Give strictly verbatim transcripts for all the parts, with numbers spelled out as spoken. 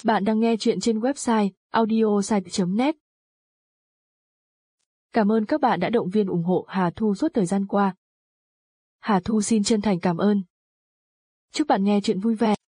Bạn đang nghe chuyện trên website audiosite chấm net. Cảm ơn các bạn đã động viên ủng hộ Hà Thu suốt thời gian qua. Hà Thu xin chân thành cảm ơn. Chúc bạn nghe chuyện vui vẻ.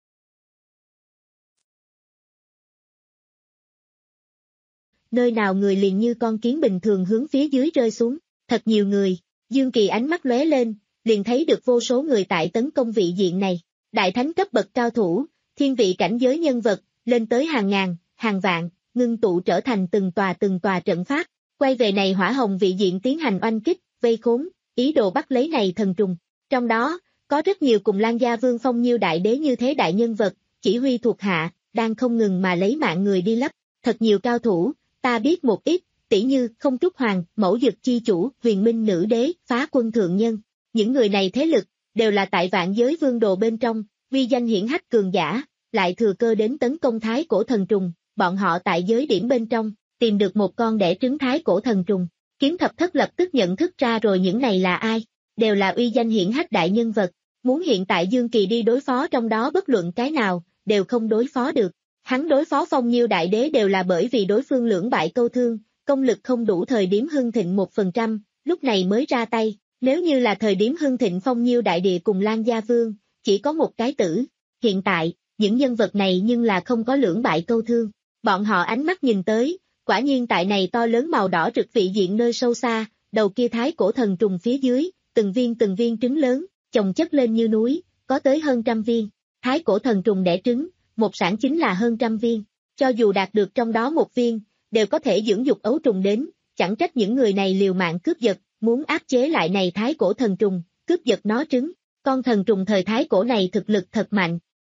Nơi nào người liền như con kiến bình thường hướng phía dưới rơi xuống, thật nhiều người. Dương Kỳ ánh mắt lóe lên, liền thấy được vô số người tại tấn công vị diện này. Đại thánh cấp bậc cao thủ, thiên vị cảnh giới nhân vật, lên tới hàng ngàn, hàng vạn, ngưng tụ trở thành từng tòa từng tòa trận pháp, quay về này hỏa hồng vị diện tiến hành oanh kích, vây khốn, ý đồ bắt lấy này thần trùng. Trong đó, có rất nhiều cùng Lan Gia Vương Phong Nhiêu đại đế như thế đại nhân vật, chỉ huy thuộc hạ, đang không ngừng mà lấy mạng người đi lấp. Thật nhiều cao thủ, ta biết một ít, tỷ như Không Trúc Hoàng, Mẫu Dực chi chủ, Huyền Minh nữ đế, Phá Quân thượng nhân. Những người này thế lực, đều là tại vạn giới vương đồ bên trong, uy danh hiển hách cường giả, lại thừa cơ đến tấn công thái cổ thần trùng. Bọn họ tại giới điểm bên trong, tìm được một con đẻ trứng thái cổ thần trùng. Kiếm Thập Thất lập tức nhận thức ra rồi những này là ai, đều là uy danh hiển hách đại nhân vật. Muốn hiện tại Dương Kỳ đi đối phó trong đó bất luận cái nào, đều không đối phó được. Hắn đối phó Phong Nhiêu đại đế đều là bởi vì đối phương lưỡng bại câu thương, công lực không đủ thời điểm hưng thịnh một phần trăm, lúc này mới ra tay. Nếu như là thời điểm hưng thịnh Phong Nhiêu đại địa cùng Lan Gia Vương, chỉ có một cái tử. Hiện tại, những nhân vật này nhưng là không có lưỡng bại câu thương. Bọn họ ánh mắt nhìn tới, quả nhiên tại này to lớn màu đỏ rực vị diện nơi sâu xa, đầu kia thái cổ thần trùng phía dưới, từng viên từng viên trứng lớn, chồng chất lên như núi, có tới hơn trăm viên. Thái cổ thần trùng đẻ trứng, một sản chính là hơn trăm viên. Cho dù đạt được trong đó một viên, đều có thể dưỡng dục ấu trùng đến, chẳng trách những người này liều mạng cướp giật, muốn áp chế lại này thái cổ thần trùng, cướp giật nó trứng. Con thần trùng thời thái cổ này thực lực thật mạnh.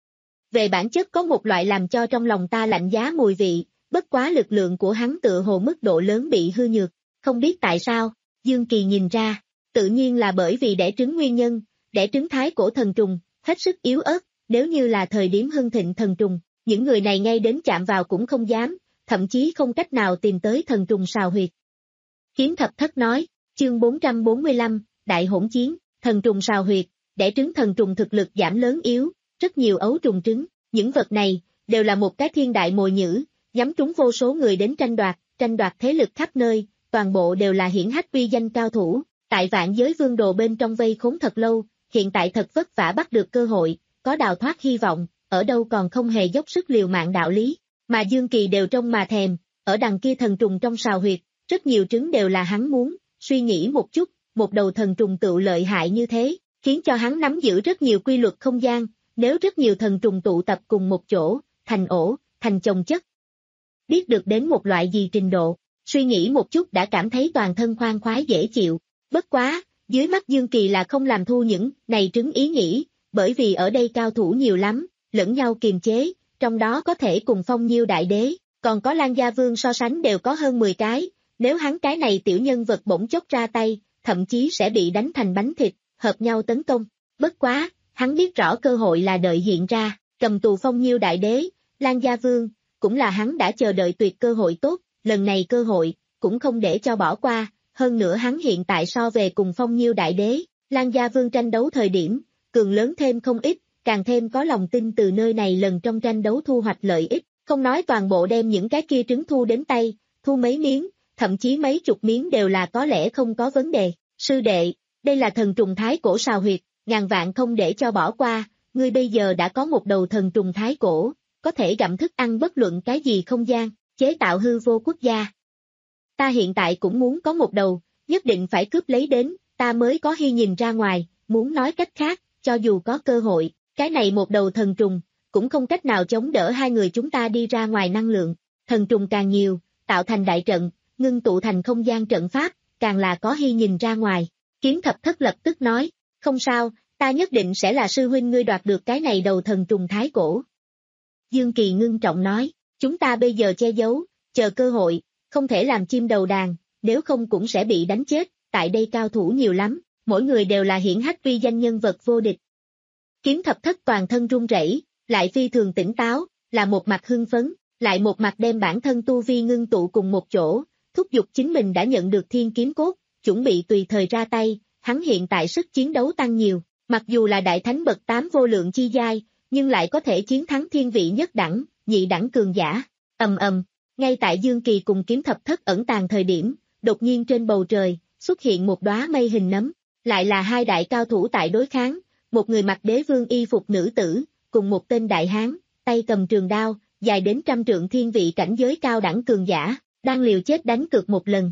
Về bản chất có một loại làm cho trong lòng ta lạnh giá mùi vị, bất quá lực lượng của hắn tựa hồ mức độ lớn bị hư nhược, không biết tại sao, Dương Kỳ nhìn ra, tự nhiên là bởi vì đẻ trứng nguyên nhân, đẻ trứng thái cổ thần trùng, hết sức yếu ớt, nếu như là thời điểm hưng thịnh thần trùng, những người này ngay đến chạm vào cũng không dám, thậm chí không cách nào tìm tới thần trùng sào huyệt. Kiếm Thập Thất nói, chương bốn trăm bốn mươi lăm, Đại Hỗn Chiến, thần trùng sào huyệt, đẻ trứng thần trùng thực lực giảm lớn yếu, rất nhiều ấu trùng trứng, những vật này, đều là một cái thiên đại mồi nhữ, nhắm trúng vô số người đến tranh đoạt, tranh đoạt thế lực khắp nơi, toàn bộ đều là hiển hách uy danh cao thủ, tại vạn giới vương đồ bên trong vây khốn thật lâu, hiện tại thật vất vả bắt được cơ hội, có đào thoát hy vọng, ở đâu còn không hề dốc sức liều mạng đạo lý, mà Dương Kỳ đều trông mà thèm, ở đằng kia thần trùng trong sào huyệt, rất nhiều trứng đều là hắn muốn, suy nghĩ một chút, một đầu thần trùng tựu lợi hại như thế, khiến cho hắn nắm giữ rất nhiều quy luật không gian, nếu rất nhiều thần trùng tụ tập cùng một chỗ, thành ổ, thành chồng chất. Biết được đến một loại gì trình độ, suy nghĩ một chút đã cảm thấy toàn thân khoan khoái dễ chịu, bất quá, dưới mắt Dương Kỳ là không làm thu những này trứng ý nghĩ, bởi vì ở đây cao thủ nhiều lắm, lẫn nhau kiềm chế, trong đó có thể cùng Phong Nhiêu đại đế, còn có Lan Gia Vương so sánh đều có hơn mười cái, nếu hắn cái này tiểu nhân vật bỗng chốc ra tay, thậm chí sẽ bị đánh thành bánh thịt, hợp nhau tấn công, bất quá, hắn biết rõ cơ hội là đợi hiện ra, cầm tù Phong Nhiêu đại đế, Lan Gia Vương, cũng là hắn đã chờ đợi tuyệt cơ hội tốt, lần này cơ hội, cũng không để cho bỏ qua, hơn nữa hắn hiện tại so về cùng Phong Nhiêu đại đế, Lan Gia Vương tranh đấu thời điểm, cường lớn thêm không ít, càng thêm có lòng tin từ nơi này lần trong tranh đấu thu hoạch lợi ích, không nói toàn bộ đem những cái kia trứng thu đến tay, thu mấy miếng, thậm chí mấy chục miếng đều là có lẽ không có vấn đề. Sư đệ, đây là thần trùng thái cổ sào huyệt, ngàn vạn không để cho bỏ qua, ngươi bây giờ đã có một đầu thần trùng thái cổ, có thể gặm thức ăn bất luận cái gì không gian, chế tạo hư vô quốc gia. Ta hiện tại cũng muốn có một đầu, nhất định phải cướp lấy đến, ta mới có hy nhìn ra ngoài, muốn nói cách khác, cho dù có cơ hội, cái này một đầu thần trùng, cũng không cách nào chống đỡ hai người chúng ta đi ra ngoài năng lượng, thần trùng càng nhiều, tạo thành đại trận, ngưng tụ thành không gian trận pháp, càng là có hy nhìn ra ngoài. Kiếm Thập Thất lập tức nói, không sao, ta nhất định sẽ là sư huynh ngươi đoạt được cái này đầu thần trùng thái cổ. Dương Kỳ ngưng trọng nói, chúng ta bây giờ che giấu, chờ cơ hội, không thể làm chim đầu đàn, nếu không cũng sẽ bị đánh chết, tại đây cao thủ nhiều lắm, mỗi người đều là hiển hách uy danh nhân vật vô địch. Kiếm Thập Thất toàn thân run rẩy, lại phi thường tỉnh táo, là một mặt hưng phấn, lại một mặt đem bản thân tu vi ngưng tụ cùng một chỗ, thúc giục chính mình đã nhận được thiên kiếm cốt, chuẩn bị tùy thời ra tay, hắn hiện tại sức chiến đấu tăng nhiều, mặc dù là đại thánh bậc tám vô lượng chi giai, nhưng lại có thể chiến thắng thiên vị nhất đẳng, nhị đẳng cường giả. Ầm ầm, ngay tại Dương Kỳ cùng kiếm thập thất ẩn tàng thời điểm, đột nhiên trên bầu trời xuất hiện một đóa mây hình nấm, lại là hai đại cao thủ tại đối kháng, một người mặc đế vương y phục nữ tử, cùng một tên đại hán, tay cầm trường đao, dài đến trăm trượng thiên vị cảnh giới cao đẳng cường giả, đang liều chết đánh cược một lần.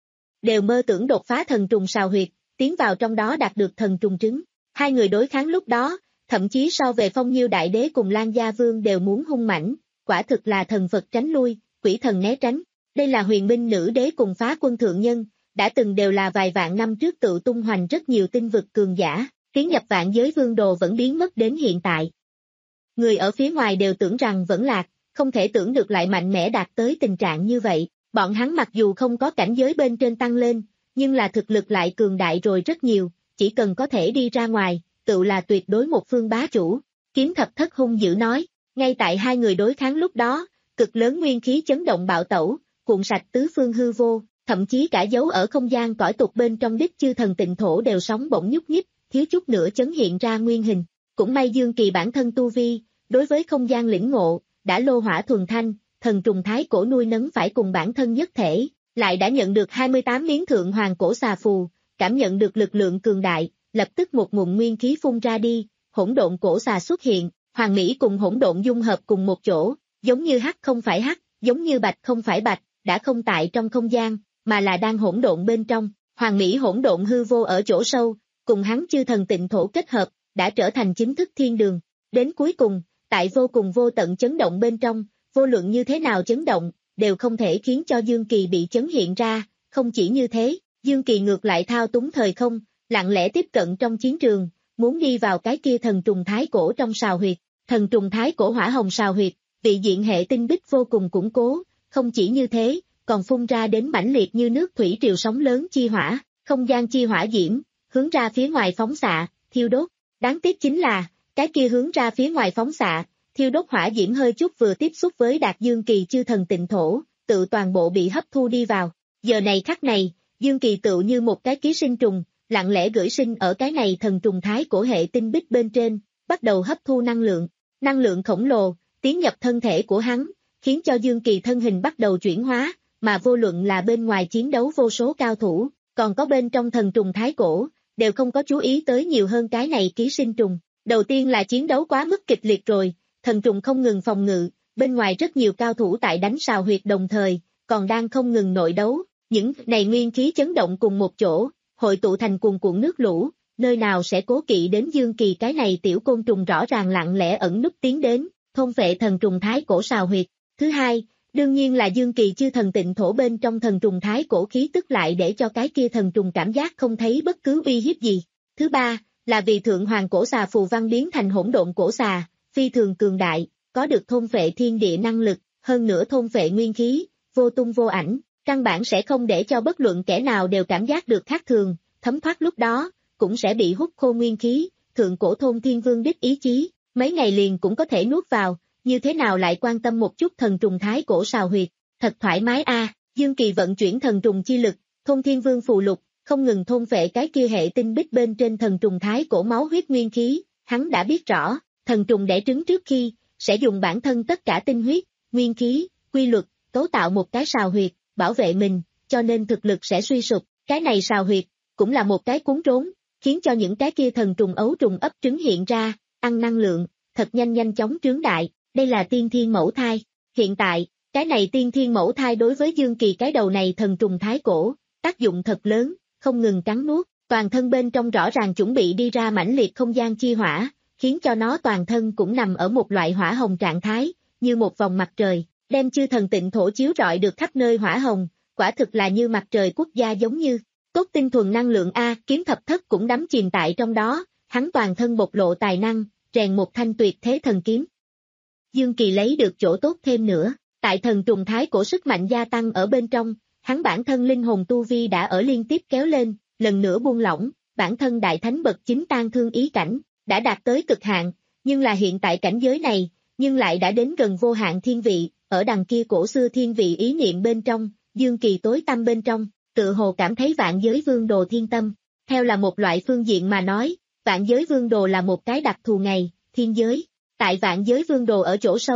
Đều mơ tưởng đột phá thần trùng sào huyệt, tiến vào trong đó đạt được thần trùng trứng. Hai người đối kháng lúc đó, thậm chí so về Phong Nhiêu đại đế cùng Lan Gia Vương đều muốn hung mãnh, quả thực là thần Phật tránh lui, quỷ thần né tránh. Đây là huyền minh nữ đế cùng phá quân thượng nhân, đã từng đều là vài vạn năm trước tự tung hoành rất nhiều tinh vực cường giả, tiến nhập vạn giới vương đồ vẫn biến mất đến hiện tại. Người ở phía ngoài đều tưởng rằng vẫn lạc, không thể tưởng được lại mạnh mẽ đạt tới tình trạng như vậy. Bọn hắn mặc dù không có cảnh giới bên trên tăng lên, nhưng là thực lực lại cường đại rồi rất nhiều, chỉ cần có thể đi ra ngoài, tự là tuyệt đối một phương bá chủ. Kiếm thập thất hung dữ nói, ngay tại hai người đối kháng lúc đó, cực lớn nguyên khí chấn động bạo tẩu, cuộn sạch tứ phương hư vô, thậm chí cả dấu ở không gian cõi tục bên trong đích chư thần tịnh thổ đều sóng bỗng nhúc nhích, thiếu chút nữa chấn hiện ra nguyên hình. Cũng may Dương Kỳ bản thân tu vi, đối với không gian lĩnh ngộ, đã lô hỏa thuần thanh, thần trùng thái cổ nuôi nấng phải cùng bản thân nhất thể, lại đã nhận được hai mươi tám miếng thượng hoàng cổ xà phù, cảm nhận được lực lượng cường đại, lập tức một ngụm nguyên khí phun ra đi, hỗn độn cổ xà xuất hiện, hoàng mỹ cùng hỗn độn dung hợp cùng một chỗ, giống như hắc không phải hắc, giống như bạch không phải bạch, đã không tại trong không gian, mà là đang hỗn độn bên trong, hoàng mỹ hỗn độn hư vô ở chỗ sâu, cùng hắn chư thần tịnh thổ kết hợp, đã trở thành chính thức thiên đường. Đến cuối cùng, tại vô cùng vô tận chấn động bên trong, vô luận như thế nào chấn động, đều không thể khiến cho Dương Kỳ bị chấn hiện ra, không chỉ như thế, Dương Kỳ ngược lại thao túng thời không, lặng lẽ tiếp cận trong chiến trường, muốn đi vào cái kia thần trùng thái cổ trong sào huyệt, thần trùng thái cổ hỏa hồng sào huyệt, vị diện hệ tinh bích vô cùng củng cố, không chỉ như thế, còn phun ra đến mãnh liệt như nước thủy triều sóng lớn chi hỏa, không gian chi hỏa diễm, hướng ra phía ngoài phóng xạ, thiêu đốt, đáng tiếc chính là, cái kia hướng ra phía ngoài phóng xạ, thiêu đốt hỏa diễm hơi chút vừa tiếp xúc với Đạt Dương Kỳ chư thần tịnh thổ, tự toàn bộ bị hấp thu đi vào. Giờ này khắc này, Dương Kỳ tự như một cái ký sinh trùng, lặng lẽ gửi sinh ở cái này thần trùng thái cổ hệ tinh bích bên trên, bắt đầu hấp thu năng lượng. Năng lượng khổng lồ, tiến nhập thân thể của hắn, khiến cho Dương Kỳ thân hình bắt đầu chuyển hóa, mà vô luận là bên ngoài chiến đấu vô số cao thủ, còn có bên trong thần trùng thái cổ, đều không có chú ý tới nhiều hơn cái này ký sinh trùng. Đầu tiên là chiến đấu quá mức kịch liệt rồi, thần trùng không ngừng phòng ngự, bên ngoài rất nhiều cao thủ tại đánh sào huyệt đồng thời, còn đang không ngừng nội đấu, những này nguyên khí chấn động cùng một chỗ, hội tụ thành cuồn cuộn nước lũ, nơi nào sẽ cố kỵ đến Dương Kỳ cái này tiểu côn trùng rõ ràng lặng lẽ ẩn núp tiến đến, thôn vệ thần trùng thái cổ sào huyệt. Thứ hai, đương nhiên là Dương Kỳ chư thần tịnh thổ bên trong thần trùng thái cổ khí tức lại để cho cái kia thần trùng cảm giác không thấy bất cứ uy hiếp gì. Thứ ba, là vì thượng hoàng cổ xà phù văn biến thành hỗn độn cổ xà, phi thường cường đại, có được thôn phệ thiên địa năng lực, hơn nữa thôn phệ nguyên khí, vô tung vô ảnh, căn bản sẽ không để cho bất luận kẻ nào đều cảm giác được khác thường, thấm thoát lúc đó, cũng sẽ bị hút khô nguyên khí, thượng cổ thôn thiên vương đích ý chí, mấy ngày liền cũng có thể nuốt vào, như thế nào lại quan tâm một chút thần trùng thái cổ sào huyệt, thật thoải mái a. À. Dương Kỳ vận chuyển thần trùng chi lực, thôn thiên vương phù lục, không ngừng thôn phệ cái kia hệ tinh bích bên trên thần trùng thái cổ máu huyết nguyên khí, hắn đã biết rõ, thần trùng đẻ trứng trước khi, sẽ dùng bản thân tất cả tinh huyết, nguyên khí, quy luật, cấu tạo một cái sào huyệt, bảo vệ mình, cho nên thực lực sẽ suy sụp, cái này sào huyệt, cũng là một cái cuốn rốn, khiến cho những cái kia thần trùng ấu trùng ấp trứng hiện ra, ăn năng lượng, thật nhanh nhanh chóng trướng đại, đây là tiên thiên mẫu thai, hiện tại, cái này tiên thiên mẫu thai đối với Dương Kỳ cái đầu này thần trùng thái cổ, tác dụng thật lớn, không ngừng cắn nuốt, toàn thân bên trong rõ ràng chuẩn bị đi ra mãnh liệt không gian chi hỏa, khiến cho nó toàn thân cũng nằm ở một loại hỏa hồng trạng thái, như một vòng mặt trời, đem chư thần tịnh thổ chiếu rọi được khắp nơi hỏa hồng, quả thực là như mặt trời quốc gia giống như, cốt tinh thuần năng lượng A, kiếm thập thất cũng đắm chìm tại trong đó, hắn toàn thân bộc lộ tài năng, rèn một thanh tuyệt thế thần kiếm. Dương Kỳ lấy được chỗ tốt thêm nữa, tại thần trùng thái cổ sức mạnh gia tăng ở bên trong, hắn bản thân linh hồn tu vi đã ở liên tiếp kéo lên, lần nữa buông lỏng, bản thân đại thánh bậc chính tan thương ý cảnh, đã đạt tới cực hạn, nhưng là hiện tại cảnh giới này, nhưng lại đã đến gần vô hạn thiên vị, ở đằng kia cổ xưa thiên vị ý niệm bên trong, Dương Kỳ tối tâm bên trong, tự hồ cảm thấy vạn giới vương đồ thiên tâm, theo là một loại phương diện mà nói, vạn giới vương đồ là một cái đặc thù ngày, thiên giới, tại vạn giới vương đồ ở chỗ sâu,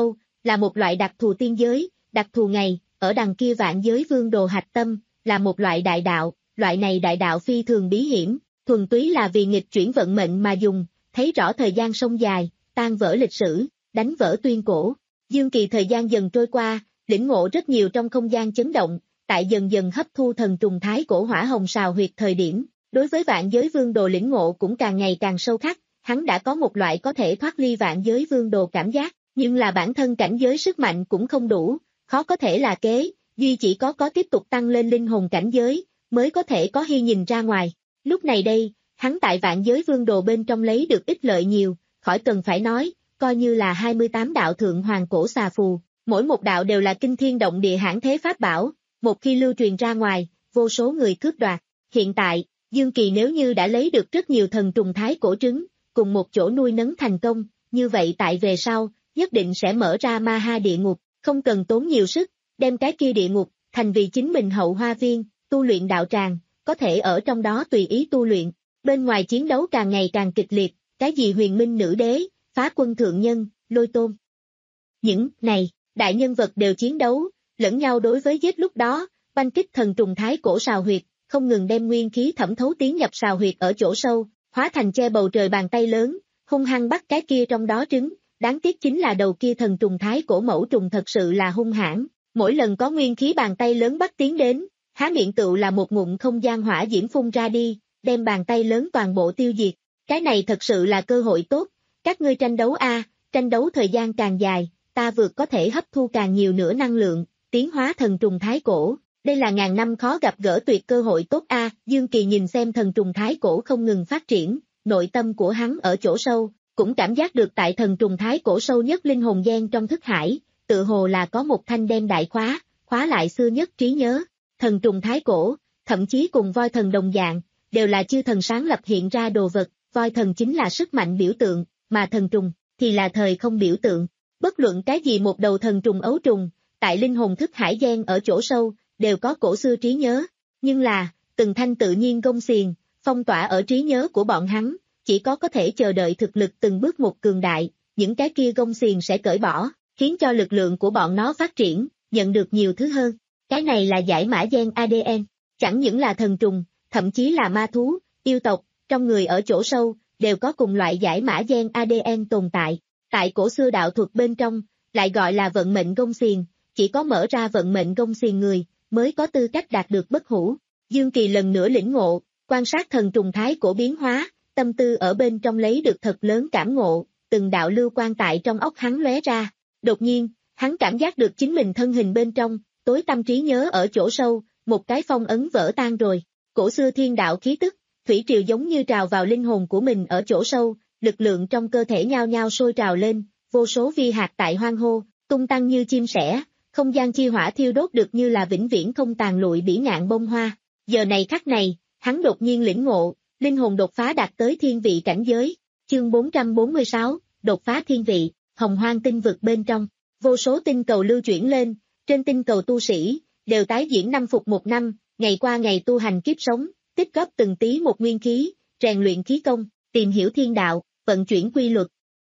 là một loại đặc thù tiên giới, đặc thù ngày, ở đằng kia vạn giới vương đồ hạch tâm, là một loại đại đạo, loại này đại đạo phi thường bí hiểm, thuần túy là vì nghịch chuyển vận mệnh mà dùng, thấy rõ thời gian sông dài, tan vỡ lịch sử, đánh vỡ tuyên cổ. Dương Kỳ thời gian dần trôi qua, lĩnh ngộ rất nhiều trong không gian chấn động, tại dần dần hấp thu thần trùng thái cổ hỏa hồng sào huyệt thời điểm, đối với vạn giới vương đồ lĩnh ngộ cũng càng ngày càng sâu khắc, hắn đã có một loại có thể thoát ly vạn giới vương đồ cảm giác, nhưng là bản thân cảnh giới sức mạnh cũng không đủ, khó có thể là kế, duy chỉ có có tiếp tục tăng lên linh hồn cảnh giới, mới có thể có hy nhìn ra ngoài. Lúc này đây, hắn tại vạn giới vương đồ bên trong lấy được ích lợi nhiều, khỏi cần phải nói, coi như là hai mươi tám đạo thượng hoàng cổ xà phù, mỗi một đạo đều là kinh thiên động địa hãn thế pháp bảo, một khi lưu truyền ra ngoài, vô số người cướp đoạt. Hiện tại, Dương Kỳ nếu như đã lấy được rất nhiều thần trùng thái cổ trứng, cùng một chỗ nuôi nấng thành công, như vậy tại về sau, nhất định sẽ mở ra ma ha địa ngục, không cần tốn nhiều sức, đem cái kia địa ngục, thành vì chính mình hậu hoa viên, tu luyện đạo tràng, có thể ở trong đó tùy ý tu luyện. Bên ngoài chiến đấu càng ngày càng kịch liệt, cái gì huyền minh nữ đế, phá quân thượng nhân, lôi tôn. Những này, đại nhân vật đều chiến đấu, lẫn nhau đối với giết lúc đó, banh kích thần trùng thái cổ sào huyệt, không ngừng đem nguyên khí thẩm thấu tiến nhập sào huyệt ở chỗ sâu, hóa thành che bầu trời bàn tay lớn, hung hăng bắt cái kia trong đó trứng, đáng tiếc chính là đầu kia thần trùng thái cổ mẫu trùng thật sự là hung hãn, mỗi lần có nguyên khí bàn tay lớn bắt tiến đến, há miệng tựu là một ngụm không gian hỏa diễm phun ra đi, đem bàn tay lớn toàn bộ tiêu diệt, cái này thật sự là cơ hội tốt, các ngươi tranh đấu a, tranh đấu thời gian càng dài, ta vượt có thể hấp thu càng nhiều nữa năng lượng, tiến hóa thần trùng thái cổ. Đây là ngàn năm khó gặp gỡ tuyệt cơ hội tốt a. Dương Kỳ nhìn xem thần trùng thái cổ không ngừng phát triển, nội tâm của hắn ở chỗ sâu, cũng cảm giác được tại thần trùng thái cổ sâu nhất linh hồn gen trong thức hải, tự hồ là có một thanh đem đại khóa, khóa lại xưa nhất trí nhớ. Thần trùng thái cổ, thậm chí cùng voi thần đồng dạng, đều là chư thần sáng lập hiện ra đồ vật, voi thần chính là sức mạnh biểu tượng, mà thần trùng thì là thời không biểu tượng. Bất luận cái gì một đầu thần trùng ấu trùng, tại linh hồn thức hải gen ở chỗ sâu, đều có cổ xưa trí nhớ, nhưng là, từng thanh tự nhiên gông xiềng, phong tỏa ở trí nhớ của bọn hắn, chỉ có có thể chờ đợi thực lực từng bước một cường đại, những cái kia gông xiềng sẽ cởi bỏ, khiến cho lực lượng của bọn nó phát triển, nhận được nhiều thứ hơn. Cái này là giải mã gen a đê en, chẳng những là thần trùng, thậm chí là ma thú, yêu tộc, trong người ở chỗ sâu, đều có cùng loại giải mã gen a đê en tồn tại. Tại cổ xưa đạo thuật bên trong, lại gọi là vận mệnh gông xiềng, chỉ có mở ra vận mệnh gông xiềng người, mới có tư cách đạt được bất hủ. Dương Kỳ lần nữa lĩnh ngộ, quan sát thần trùng thái cổ biến hóa, tâm tư ở bên trong lấy được thật lớn cảm ngộ, từng đạo lưu quan tại trong óc hắn lóe ra. Đột nhiên, hắn cảm giác được chính mình thân hình bên trong, tối tâm trí nhớ ở chỗ sâu, một cái phong ấn vỡ tan rồi. Cổ xưa thiên đạo khí tức, thủy triều giống như trào vào linh hồn của mình ở chỗ sâu, lực lượng trong cơ thể nhao nhao sôi trào lên, vô số vi hạt tại hoang hô, tung tăng như chim sẻ. Không gian chi hỏa thiêu đốt được như là vĩnh viễn không tàn lụi bỉ ngạn bông hoa. Giờ này khắc này, hắn đột nhiên lĩnh ngộ, linh hồn đột phá đạt tới thiên vị cảnh giới. Chương bốn trăm bốn mươi sáu, đột phá thiên vị, hồng hoang tinh vực bên trong, vô số tinh cầu lưu chuyển lên, trên tinh cầu tu sĩ, đều tái diễn năm phục một năm, ngày qua ngày tu hành kiếp sống, tích góp từng tí một nguyên khí, rèn luyện khí công, tìm hiểu thiên đạo, vận chuyển quy luật.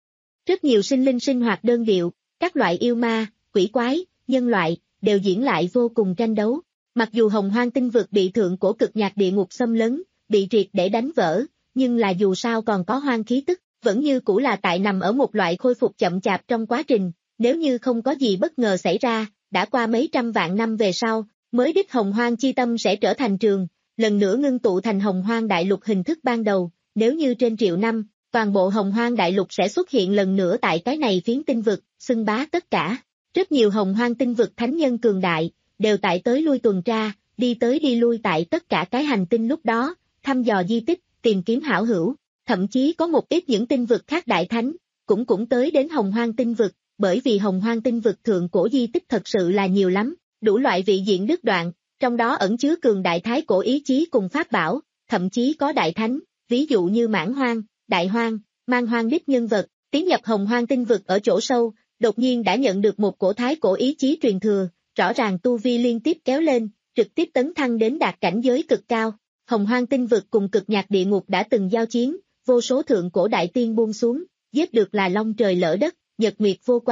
Rất nhiều sinh linh sinh hoạt đơn điệu, các loại yêu ma, quỷ quái, nhân loại, đều diễn lại vô cùng tranh đấu. Mặc dù hồng hoang tinh vực bị thượng cổ cực nhạc địa ngục xâm lấn, bị triệt để đánh vỡ, nhưng là dù sao còn có hoang khí tức, vẫn như cũ là tại nằm ở một loại khôi phục chậm chạp trong quá trình, nếu như không có gì bất ngờ xảy ra, đã qua mấy trăm vạn năm về sau, mới đích hồng hoang chi tâm sẽ trở thành trường, lần nữa ngưng tụ thành hồng hoang đại lục hình thức ban đầu, nếu như trên triệu năm, toàn bộ hồng hoang đại lục sẽ xuất hiện lần nữa tại cái này phiến tinh vực, xưng bá tất cả. Rất nhiều hồng hoang tinh vực thánh nhân cường đại, đều tại tới lui tuần tra, đi tới đi lui tại tất cả cái hành tinh lúc đó, thăm dò di tích, tìm kiếm hảo hữu, thậm chí có một ít những tinh vực khác đại thánh, cũng cũng tới đến hồng hoang tinh vực, bởi vì hồng hoang tinh vực thượng cổ di tích thật sự là nhiều lắm, đủ loại vị diện đứt đoạn, trong đó ẩn chứa cường đại thái cổ ý chí cùng pháp bảo, thậm chí có đại thánh, ví dụ như mãn hoang, đại hoang, man hoang đích nhân vật, tiến nhập hồng hoang tinh vực ở chỗ sâu, đột nhiên đã nhận được một cổ thái cổ ý chí truyền thừa, rõ ràng tu vi liên tiếp kéo lên, trực tiếp tấn thăng đến đạt cảnh giới cực cao. Hồng hoang tinh vực cùng cực nhạc địa ngục đã từng giao chiến, vô số thượng cổ đại tiên buông xuống, giết được là long trời lỡ đất, nhật nguyệt vô quang,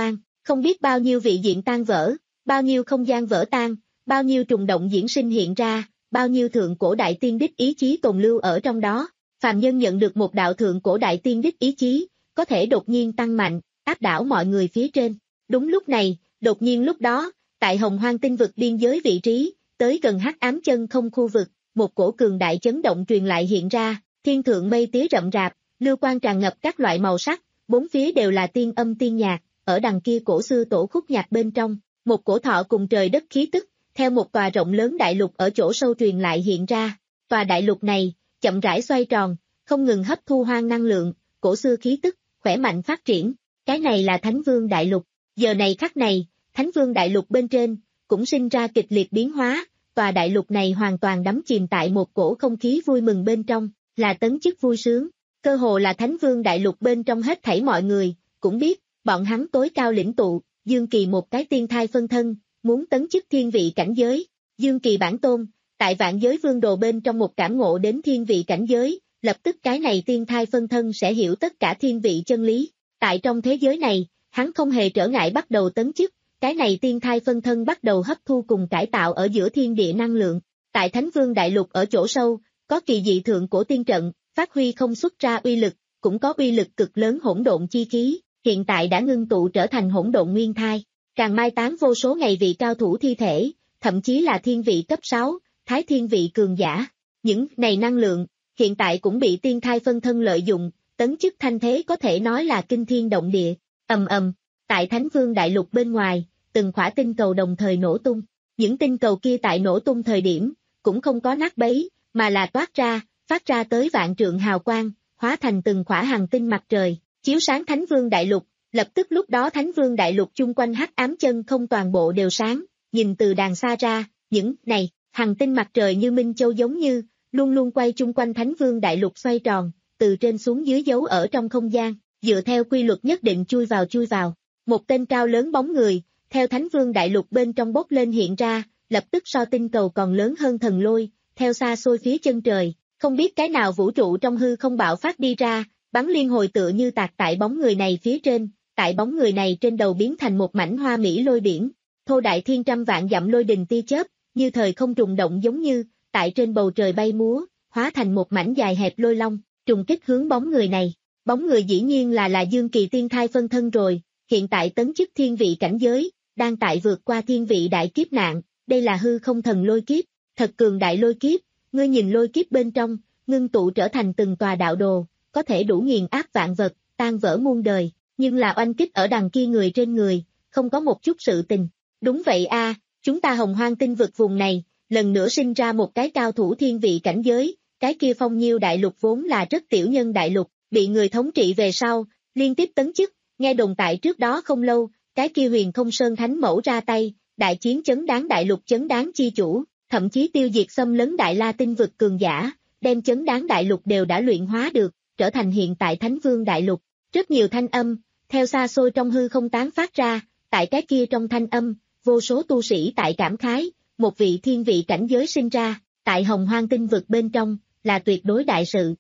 Không biết bao nhiêu vị diện tan vỡ, bao nhiêu không gian vỡ tan, bao nhiêu trùng động diễn sinh hiện ra, bao nhiêu thượng cổ đại tiên đích ý chí tồn lưu ở trong đó. Phàm nhân nhận được một đạo thượng cổ đại tiên đích ý chí, có thể đột nhiên tăng mạnh, áp đảo mọi người phía trên. Đúng lúc này, đột nhiên lúc đó, tại Hồng Hoang tinh vực biên giới vị trí, tới gần hắc ám chân không khu vực, một cổ cường đại chấn động truyền lại hiện ra, thiên thượng mây tía rậm rạp, lưu quang tràn ngập các loại màu sắc, bốn phía đều là tiên âm tiên nhạc, ở đằng kia cổ xưa tổ khúc nhạc bên trong, một cổ thọ cùng trời đất khí tức, theo một tòa rộng lớn đại lục ở chỗ sâu truyền lại hiện ra. Tòa đại lục này, chậm rãi xoay tròn, không ngừng hấp thu hoang năng lượng, cổ xưa khí tức, khỏe mạnh phát triển. Cái này là Thánh Vương Đại Lục. Giờ này khắc này, Thánh Vương Đại Lục bên trên, cũng sinh ra kịch liệt biến hóa, tòa đại lục này hoàn toàn đắm chìm tại một cổ không khí vui mừng bên trong, là tấn chức vui sướng. Cơ hồ là Thánh Vương Đại Lục bên trong hết thảy mọi người, cũng biết, bọn hắn tối cao lĩnh tụ, Dương Kỳ một cái tiên thai phân thân, muốn tấn chức thiên vị cảnh giới. Dương Kỳ bản tôn, tại vạn giới vương đồ bên trong một cảm ngộ đến thiên vị cảnh giới, lập tức cái này tiên thai phân thân sẽ hiểu tất cả thiên vị chân lý. Tại trong thế giới này, hắn không hề trở ngại bắt đầu tấn chức, cái này tiên thai phân thân bắt đầu hấp thu cùng cải tạo ở giữa thiên địa năng lượng. Tại Thánh Vương Đại Lục ở chỗ sâu, có kỳ dị thượng cổ tiên trận, phát huy không xuất ra uy lực, cũng có uy lực cực lớn hỗn độn chi khí, hiện tại đã ngưng tụ trở thành hỗn độn nguyên thai, càng mai táng vô số ngày vị cao thủ thi thể, thậm chí là thiên vị cấp sáu, thái thiên vị cường giả. Những này năng lượng, hiện tại cũng bị tiên thai phân thân lợi dụng, tấn chức thanh thế có thể nói là kinh thiên động địa. Ầm ầm, tại Thánh Vương Đại Lục bên ngoài, từng khỏa tinh cầu đồng thời nổ tung. Những tinh cầu kia tại nổ tung thời điểm, cũng không có nát bấy, mà là toát ra, phát ra tới vạn trượng hào quang, hóa thành từng khỏa hành tinh mặt trời, chiếu sáng Thánh Vương Đại Lục. Lập tức lúc đó Thánh Vương Đại Lục chung quanh hắc ám chân không toàn bộ đều sáng, nhìn từ đàng xa ra, những này, hành tinh mặt trời như Minh Châu giống như, luôn luôn quay chung quanh Thánh Vương Đại Lục xoay tròn, từ trên xuống dưới giấu ở trong không gian, dựa theo quy luật nhất định chui vào chui vào. Một tên cao lớn bóng người, theo Thánh Vương Đại Lục bên trong bốc lên hiện ra, lập tức so tinh cầu còn lớn hơn thần lôi, theo xa xôi phía chân trời, không biết cái nào vũ trụ trong hư không bạo phát đi ra, bắn liên hồi tựa như tạc tại bóng người này phía trên, tại bóng người này trên đầu biến thành một mảnh hoa mỹ lôi biển, thô đại thiên trăm vạn dặm lôi đình tia chớp, như thời không trùng động giống như, tại trên bầu trời bay múa, hóa thành một mảnh dài hẹp lôi long, trùng kích hướng bóng người này. Bóng người dĩ nhiên là là Dương Kỳ tiên thai phân thân rồi, hiện tại tấn chức thiên vị cảnh giới, đang tại vượt qua thiên vị đại kiếp nạn, đây là hư không thần lôi kiếp, thật cường đại lôi kiếp, ngươi nhìn lôi kiếp bên trong, ngưng tụ trở thành từng tòa đạo đồ, có thể đủ nghiền áp vạn vật, tan vỡ muôn đời, nhưng là oanh kích ở đằng kia người trên người, không có một chút sự tình. Đúng vậy a, chúng ta Hồng Hoang tinh vực vùng này, lần nữa sinh ra một cái cao thủ thiên vị cảnh giới, cái kia Phong Nhiêu đại lục vốn là rất tiểu nhân đại lục, bị người thống trị về sau, liên tiếp tấn chức, nghe đồn tại trước đó không lâu, cái kia Huyền Không Sơn Thánh Mẫu ra tay, đại chiến chấn đáng đại lục chấn đáng chi chủ, thậm chí tiêu diệt xâm lấn đại la tinh vực cường giả, đem chấn đáng đại lục đều đã luyện hóa được, trở thành hiện tại Thánh Vương đại lục. Rất nhiều thanh âm, theo xa xôi trong hư không tán phát ra, tại cái kia trong thanh âm, vô số tu sĩ tại cảm khái, một vị thiên vị cảnh giới sinh ra, tại Hồng Hoang tinh vực bên trong, là tuyệt đối đại sự.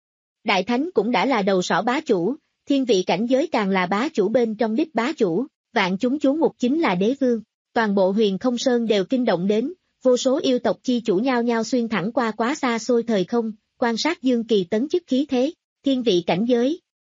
Đại Thánh cũng đã là đầu sỏ bá chủ, thiên vị cảnh giới càng là bá chủ bên trong đích bá chủ, vạn chúng chú mục chính là đế vương. Toàn bộ Huyền Không Sơn đều kinh động đến, vô số yêu tộc chi chủ nhao nhao xuyên thẳng qua quá xa xôi thời không, quan sát Dương Kỳ tấn chức khí thế, thiên vị cảnh giới.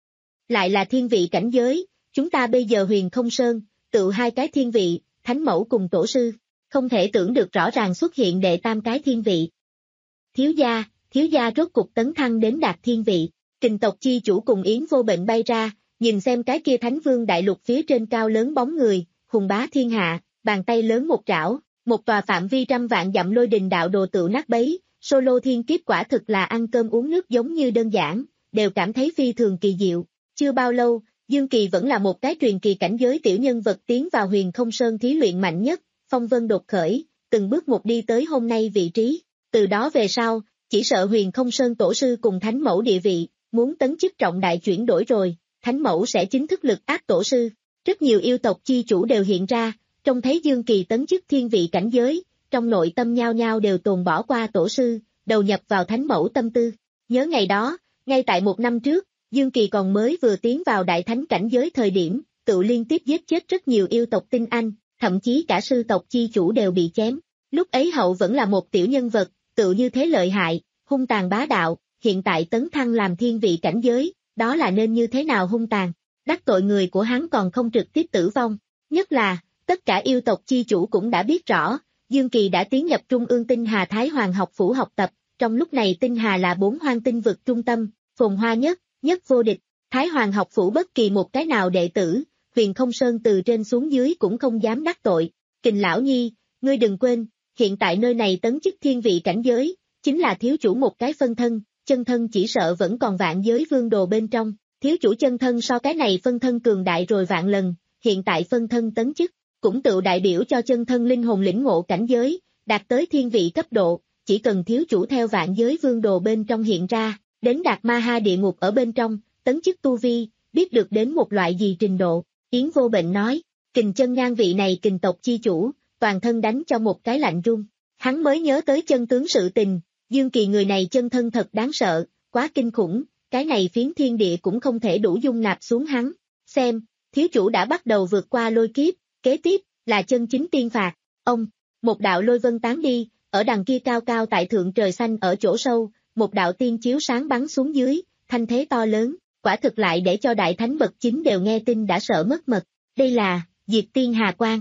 Lại là thiên vị cảnh giới, chúng ta bây giờ Huyền Không Sơn, tự hai cái thiên vị, Thánh Mẫu cùng Tổ Sư, không thể tưởng được rõ ràng xuất hiện đệ tam cái thiên vị. Thiếu gia, thiếu gia rốt cục tấn thăng đến đạt thiên vị, Kình tộc chi chủ cùng Yến Vô Bệnh bay ra, nhìn xem cái kia Thánh Vương đại lục phía trên cao lớn bóng người, hùng bá thiên hạ, bàn tay lớn một trảo, một tòa phạm vi trăm vạn dặm lôi đình đạo đồ tự nát bấy, solo thiên kiếp quả thực là ăn cơm uống nước giống như đơn giản, đều cảm thấy phi thường kỳ diệu. Chưa bao lâu, Dương Kỳ vẫn là một cái truyền kỳ cảnh giới tiểu nhân vật tiến vào Huyền Không Sơn thí luyện mạnh nhất, phong vân đột khởi, từng bước một đi tới hôm nay vị trí. Từ đó về sau, chỉ sợ Huyền Không Sơn Tổ Sư cùng Thánh Mẫu địa vị, muốn tấn chức trọng đại chuyển đổi rồi, Thánh Mẫu sẽ chính thức lực áp Tổ Sư. Rất nhiều yêu tộc chi chủ đều hiện ra, trông thấy Dương Kỳ tấn chức thiên vị cảnh giới, trong nội tâm nhao nhao đều tồn bỏ qua Tổ Sư, đầu nhập vào Thánh Mẫu tâm tư. Nhớ ngày đó, ngay tại một năm trước, Dương Kỳ còn mới vừa tiến vào đại thánh cảnh giới thời điểm, tự liên tiếp giết chết rất nhiều yêu tộc tinh anh, thậm chí cả sư tộc chi chủ đều bị chém. Lúc ấy Hậu vẫn là một tiểu nhân vật, tự như thế lợi hại, hung tàn bá đạo, hiện tại tấn thăng làm thiên vị cảnh giới, đó là nên như thế nào hung tàn. Đắc tội người của hắn còn không trực tiếp tử vong. Nhất là, tất cả yêu tộc chi chủ cũng đã biết rõ, Dương Kỳ đã tiến nhập Trung ương Tinh Hà Thái Hoàng học phủ học tập, trong lúc này Tinh Hà là bốn hoang tinh vực trung tâm, phồn hoa nhất, nhất vô địch. Thái Hoàng học phủ bất kỳ một cái nào đệ tử, Huyền Không Sơn từ trên xuống dưới cũng không dám đắc tội. Kình lão nhi, ngươi đừng quên, hiện tại nơi này tấn chức thiên vị cảnh giới, chính là thiếu chủ một cái phân thân, chân thân chỉ sợ vẫn còn vạn giới vương đồ bên trong, thiếu chủ chân thân so cái này phân thân cường đại rồi vạn lần, hiện tại phân thân tấn chức, cũng tự đại biểu cho chân thân linh hồn lĩnh ngộ cảnh giới, đạt tới thiên vị cấp độ, chỉ cần thiếu chủ theo vạn giới vương đồ bên trong hiện ra, đến đạt ma ha địa ngục ở bên trong, tấn chức tu vi, biết được đến một loại gì trình độ. Yến Vô Bệnh nói, Kình Chân Ngang vị này kình tộc chi chủ, toàn thân đánh cho một cái lạnh run. Hắn mới nhớ tới chân tướng sự tình, Dương Kỳ người này chân thân thật đáng sợ, quá kinh khủng, cái này phiến thiên địa cũng không thể đủ dung nạp xuống hắn. Xem, thiếu chủ đã bắt đầu vượt qua lôi kiếp, kế tiếp, là chân chính tiên phạt. Ông, một đạo lôi vân tán đi, ở đằng kia cao cao tại thượng trời xanh ở chỗ sâu, một đạo tiên chiếu sáng bắn xuống dưới, thanh thế to lớn, quả thực lại để cho đại thánh bậc chính đều nghe tin đã sợ mất mật. Đây là, diệt tiên hà quang.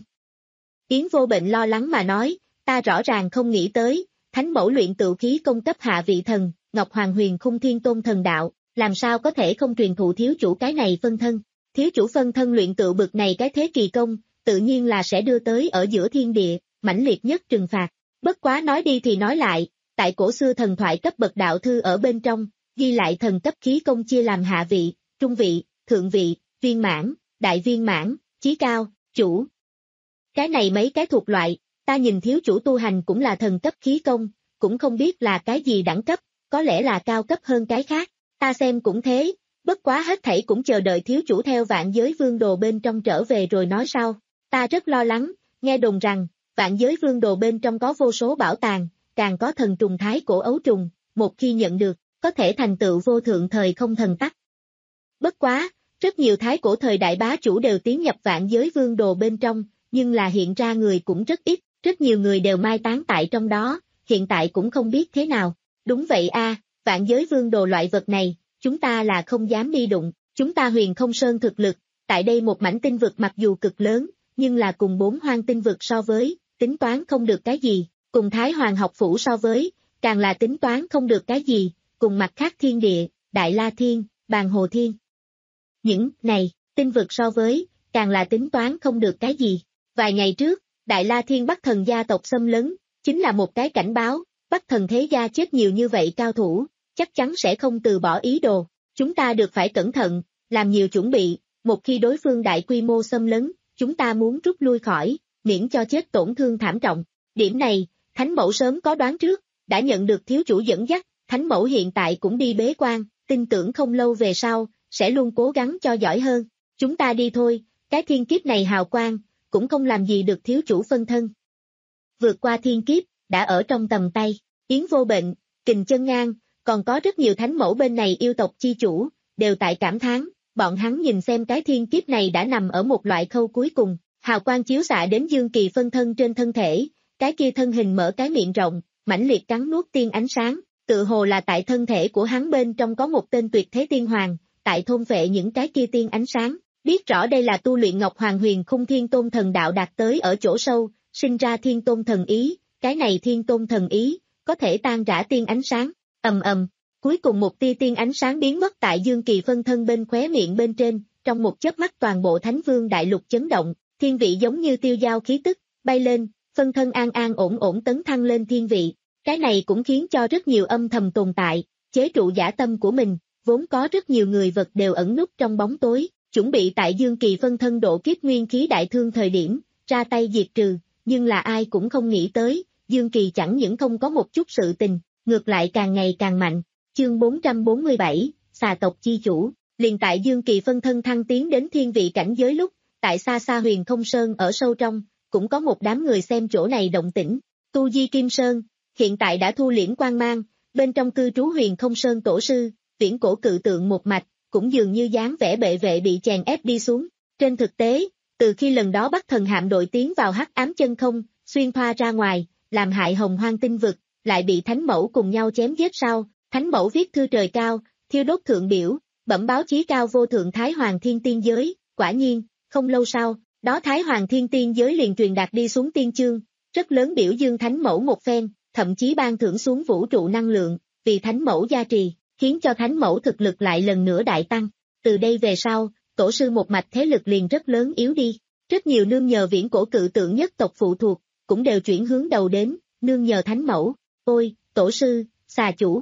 Yến Vô Bệnh lo lắng mà nói, ta rõ ràng không nghĩ tới, thánh mẫu luyện tự khí công cấp hạ vị thần, Ngọc Hoàng Huyền Khung Thiên Tôn thần đạo, làm sao có thể không truyền thụ thiếu chủ cái này phân thân. Thiếu chủ phân thân luyện tự bực này cái thế kỳ công, tự nhiên là sẽ đưa tới ở giữa thiên địa, mãnh liệt nhất trừng phạt. Bất quá nói đi thì nói lại, tại cổ xưa thần thoại cấp bậc đạo thư ở bên trong, ghi lại thần cấp khí công chia làm hạ vị, trung vị, thượng vị, viên mãn, đại viên mãn, chí cao, chủ. Cái này mấy cái thuộc loại, ta nhìn thiếu chủ tu hành cũng là thần cấp khí công, cũng không biết là cái gì đẳng cấp, có lẽ là cao cấp hơn cái khác, ta xem cũng thế, bất quá hết thảy cũng chờ đợi thiếu chủ theo vạn giới vương đồ bên trong trở về rồi nói sau. Ta rất lo lắng, nghe đồn rằng, vạn giới vương đồ bên trong có vô số bảo tàng, càng có thần trùng thái cổ ấu trùng, một khi nhận được, có thể thành tựu vô thượng thời không thần tắc. Bất quá, rất nhiều thái cổ thời đại bá chủ đều tiến nhập vạn giới vương đồ bên trong, nhưng là hiện ra người cũng rất ít, rất nhiều người đều mai táng tại trong đó, hiện tại cũng không biết thế nào. Đúng vậy a, vạn giới vương đồ loại vật này, chúng ta là không dám đi đụng, chúng ta Huyền Không Sơn thực lực, tại đây một mảnh tinh vực mặc dù cực lớn, nhưng là cùng bốn hoang tinh vực so với, tính toán không được cái gì, cùng Thái Hoàng học phủ so với, càng là tính toán không được cái gì, cùng mặt khác thiên địa, Đại La Thiên, Bàn Hồ Thiên. Những này, tinh vực so với, càng là tính toán không được cái gì. Vài ngày trước, Đại La Thiên Bắc Thần gia tộc xâm lấn, chính là một cái cảnh báo, Bắc Thần thế gia chết nhiều như vậy cao thủ, chắc chắn sẽ không từ bỏ ý đồ. Chúng ta được phải cẩn thận, làm nhiều chuẩn bị, một khi đối phương đại quy mô xâm lấn, chúng ta muốn rút lui khỏi, miễn cho chết tổn thương thảm trọng. Điểm này, Thánh Mẫu sớm có đoán trước, đã nhận được thiếu chủ dẫn dắt, Thánh Mẫu hiện tại cũng đi bế quan, tin tưởng không lâu về sau, sẽ luôn cố gắng cho giỏi hơn. Chúng ta đi thôi, cái thiên kiếp này hào quang, cũng không làm gì được thiếu chủ phân thân. Vượt qua thiên kiếp, đã ở trong tầm tay, Yến Vô Bệnh, Kình Chân Ngang, còn có rất nhiều Thánh Mẫu bên này yêu tộc chi chủ, đều tại cảm thán, bọn hắn nhìn xem cái thiên kiếp này đã nằm ở một loại khâu cuối cùng, hào quang chiếu xạ đến Dương Kỳ phân thân trên thân thể, cái kia thân hình mở cái miệng rộng, mãnh liệt cắn nuốt tiên ánh sáng, tự hồ là tại thân thể của hắn bên trong có một tên tuyệt thế tiên hoàng, tại thôn vệ những cái kia tiên ánh sáng, biết rõ đây là tu luyện Ngọc Hoàng Huyền Khung Thiên Tôn thần đạo đạt tới ở chỗ sâu, sinh ra Thiên Tôn thần ý, cái này Thiên Tôn thần ý, có thể tan rã tiên ánh sáng, ầm ầm, cuối cùng một tia tiên ánh sáng biến mất tại Dương Kỳ phân thân bên khóe miệng bên trên, trong một chớp mắt toàn bộ Thánh Vương đại lục chấn động, thiên vị giống như tiêu dao khí tức, bay lên, phân thân an an ổn ổn tấn thăng lên thiên vị, cái này cũng khiến cho rất nhiều âm thầm tồn tại, chế trụ dã tâm của mình, vốn có rất nhiều người vật đều ẩn núp trong bóng tối, chuẩn bị tại Dương Kỳ phân thân độ kiếp nguyên khí đại thương thời điểm, ra tay diệt trừ, nhưng là ai cũng không nghĩ tới, Dương Kỳ chẳng những không có một chút sự tình, ngược lại càng ngày càng mạnh. Chương bốn trăm bốn mươi bảy, xà tộc chi chủ, liền tại Dương Kỳ phân thân thăng tiến đến thiên vị cảnh giới lúc, tại xa xa Huyền Không Sơn ở sâu trong, cũng có một đám người xem chỗ này động tĩnh. Tu Di Kim Sơn, hiện tại đã thu liễm quang mang, bên trong cư trú Huyền Không Sơn tổ sư, viễn cổ cự tượng một mạch, cũng dường như dáng vẻ bệ vệ bị chèn ép đi xuống. Trên thực tế, từ khi lần đó Bắc Thần hạm đội tiến vào hắc ám chân không, xuyên thoa ra ngoài, làm hại hồng hoang tinh vực, lại bị Thánh Mẫu cùng nhau chém giết sau, Thánh Mẫu viết thư trời cao, thiêu đốt thượng biểu, bẩm báo chí cao vô thượng Thái Hoàng Thiên Tiên Giới, quả nhiên, không lâu sau, đó Thái Hoàng Thiên Tiên Giới liền truyền đạt đi xuống tiên chương, rất lớn biểu dương Thánh Mẫu một phen, thậm chí ban thưởng xuống vũ trụ năng lượng, vì Thánh Mẫu gia trì, khiến cho Thánh Mẫu thực lực lại lần nữa đại tăng. Từ đây về sau, tổ sư một mạch thế lực liền rất lớn yếu đi, rất nhiều nương nhờ viễn cổ cự tượng nhất tộc phụ thuộc, cũng đều chuyển hướng đầu đến, nương nhờ Thánh Mẫu. Ôi, tổ sư, xà chủ.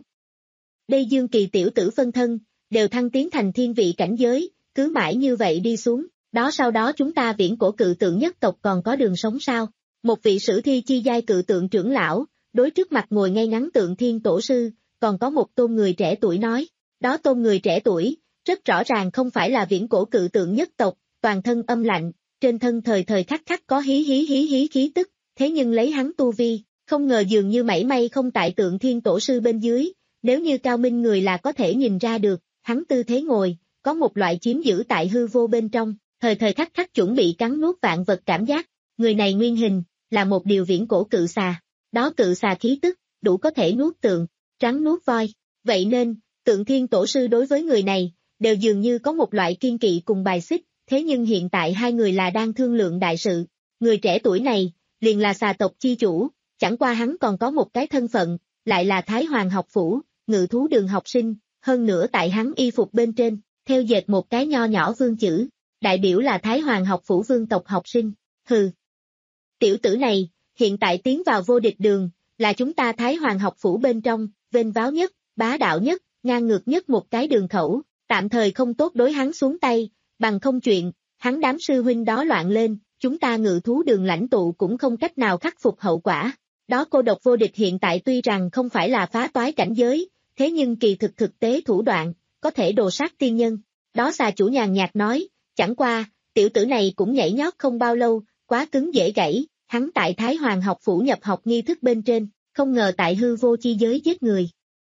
Đây Dương Kỳ tiểu tử phân thân, đều thăng tiến thành thiên vị cảnh giới, cứ mãi như vậy đi xuống, đó sau đó chúng ta viễn cổ cự tượng nhất tộc còn có đường sống sao? Một vị sử thi chi giai cự tượng trưởng lão, đối trước mặt ngồi ngay ngắn tượng thiên tổ sư, còn có một tôn người trẻ tuổi nói, đó tôn người trẻ tuổi, rất rõ ràng không phải là viễn cổ cự tượng nhất tộc, toàn thân âm lạnh, trên thân thời thời khắc khắc có hí hí hí hí khí tức, thế nhưng lấy hắn tu vi, không ngờ dường như mảy may không tại tượng thiên tổ sư bên dưới, nếu như cao minh người là có thể nhìn ra được, hắn tư thế ngồi, có một loại chiếm giữ tại hư vô bên trong, thời thời khắc khắc chuẩn bị cắn nuốt vạn vật cảm giác, người này nguyên hình, là một điều viễn cổ cự xà, đó cự xà khí tức, đủ có thể nuốt tượng, trắng nuốt voi, vậy nên, tượng thiên tổ sư đối với người này, đều dường như có một loại kiên kỵ cùng bài xích, thế nhưng hiện tại hai người là đang thương lượng đại sự, người trẻ tuổi này, liền là xà tộc chi chủ, chẳng qua hắn còn có một cái thân phận, lại là Thái Hoàng học phủ, ngự thú đường học sinh, hơn nữa tại hắn y phục bên trên, theo dệt một cái nho nhỏ vương chữ, đại biểu là Thái Hoàng học phủ vương tộc học sinh, hừ. Tiểu tử này, hiện tại tiến vào vô địch đường, là chúng ta Thái Hoàng học phủ bên trong, vênh váo nhất, bá đạo nhất, ngang ngược nhất một cái đường khẩu, tạm thời không tốt đối hắn xuống tay, bằng không chuyện, hắn đám sư huynh đó loạn lên, chúng ta ngự thú đường lãnh tụ cũng không cách nào khắc phục hậu quả. Đó cô độc vô địch hiện tại tuy rằng không phải là phá toái cảnh giới, thế nhưng kỳ thực thực tế thủ đoạn, có thể đồ sát tiên nhân. Đó xà chủ nhàn nhạt nói, chẳng qua, tiểu tử này cũng nhảy nhót không bao lâu, quá cứng dễ gãy, hắn tại Thái Hoàng học phủ nhập học nghi thức bên trên, không ngờ tại hư vô chi giới giết người.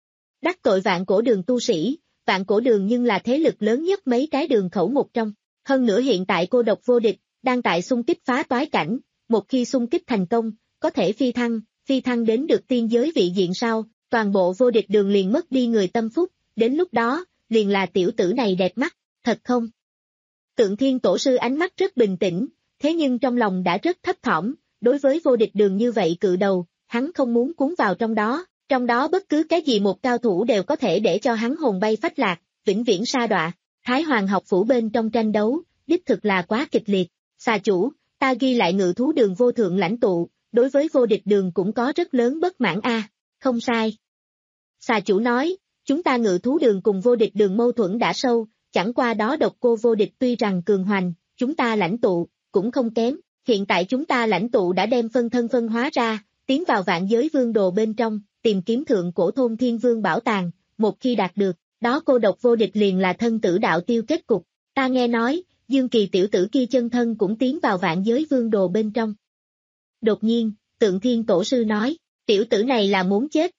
Đắc tội vạn cổ đường tu sĩ, vạn cổ đường nhưng là thế lực lớn nhất mấy cái đường khẩu một trong, hơn nữa hiện tại cô độc vô địch, đang tại xung kích phá toái cảnh, một khi xung kích thành công, có thể phi thăng, phi thăng đến được tiên giới vị diện sau, toàn bộ vô địch đường liền mất đi người tâm phúc, đến lúc đó, liền là tiểu tử này đẹp mắt, thật không? Tượng thiên tổ sư ánh mắt rất bình tĩnh, thế nhưng trong lòng đã rất thấp thỏm, đối với vô địch đường như vậy cự đầu, hắn không muốn cuốn vào trong đó, trong đó bất cứ cái gì một cao thủ đều có thể để cho hắn hồn bay phách lạc, vĩnh viễn sa đọa. Thái Hoàng học phủ bên trong tranh đấu, đích thực là quá kịch liệt, xà chủ, ta ghi lại ngự thú đường vô thượng lãnh tụ, đối với vô địch đường cũng có rất lớn bất mãn a. À, không sai. Xà chủ nói, chúng ta ngự thú đường cùng vô địch đường mâu thuẫn đã sâu, chẳng qua đó độc cô vô địch tuy rằng cường hoành, chúng ta lãnh tụ, cũng không kém, hiện tại chúng ta lãnh tụ đã đem phân thân phân hóa ra, tiến vào vạn giới vương đồ bên trong, tìm kiếm thượng cổ thôn thiên vương bảo tàng, một khi đạt được, đó cô độc vô địch liền là thân tử đạo tiêu kết cục, ta nghe nói, Dương Kỳ tiểu tử kia chân thân cũng tiến vào vạn giới vương đồ bên trong. Đột nhiên, tượng thiên tổ sư nói, tiểu tử này là muốn chết.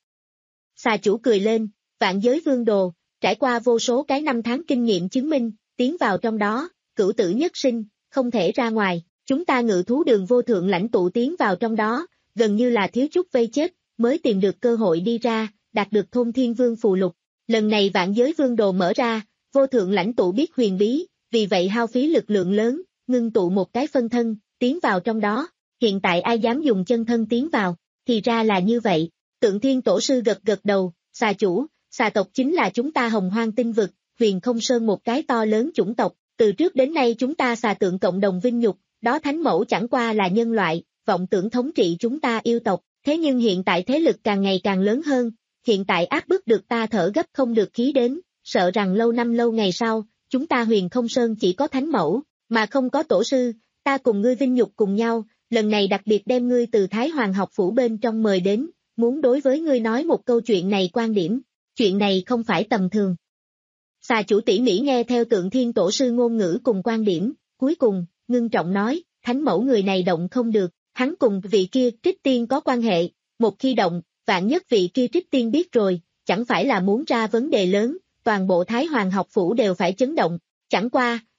Xà chủ cười lên, vạn giới vương đồ, trải qua vô số cái năm tháng kinh nghiệm chứng minh, tiến vào trong đó, cửu tử nhất sinh, không thể ra ngoài, chúng ta ngự thú đường vô thượng lãnh tụ tiến vào trong đó, gần như là thiếu chút vây chết, mới tìm được cơ hội đi ra, đạt được thôn thiên vương phù lục. Lần này vạn giới vương đồ mở ra, vô thượng lãnh tụ biết huyền bí, vì vậy hao phí lực lượng lớn, ngưng tụ một cái phân thân, tiến vào trong đó. Hiện tại ai dám dùng chân thân tiến vào, thì ra là như vậy. Tượng thiên tổ sư gật gật đầu, xà chủ, xà tộc chính là chúng ta hồng hoang tinh vực, huyền không sơn một cái to lớn chủng tộc, từ trước đến nay chúng ta xà tượng cộng đồng vinh nhục, đó thánh mẫu chẳng qua là nhân loại, vọng tưởng thống trị chúng ta yêu tộc, thế nhưng hiện tại thế lực càng ngày càng lớn hơn, hiện tại áp bức được ta thở gấp không được khí đến, sợ rằng lâu năm lâu ngày sau, chúng ta huyền không sơn chỉ có thánh mẫu, mà không có tổ sư, ta cùng ngươi vinh nhục cùng nhau, lần này đặc biệt đem ngươi từ Thái Hoàng học phủ bên trong mời đến, muốn đối với ngươi nói một câu chuyện này quan điểm, chuyện này không phải tầm thường. Xà chủ tỉ mỉ nghe theo tượng thiên tổ sư ngôn ngữ cùng quan điểm, cuối cùng, ngưng trọng nói, thánh mẫu người này động không được, hắn cùng vị kia trích tiên có quan hệ, một khi động, vạn nhất vị kia trích tiên biết rồi, chẳng phải là muốn ra vấn đề lớn, toàn bộ Thái Hoàng học phủ đều phải chấn động, chẳng qua,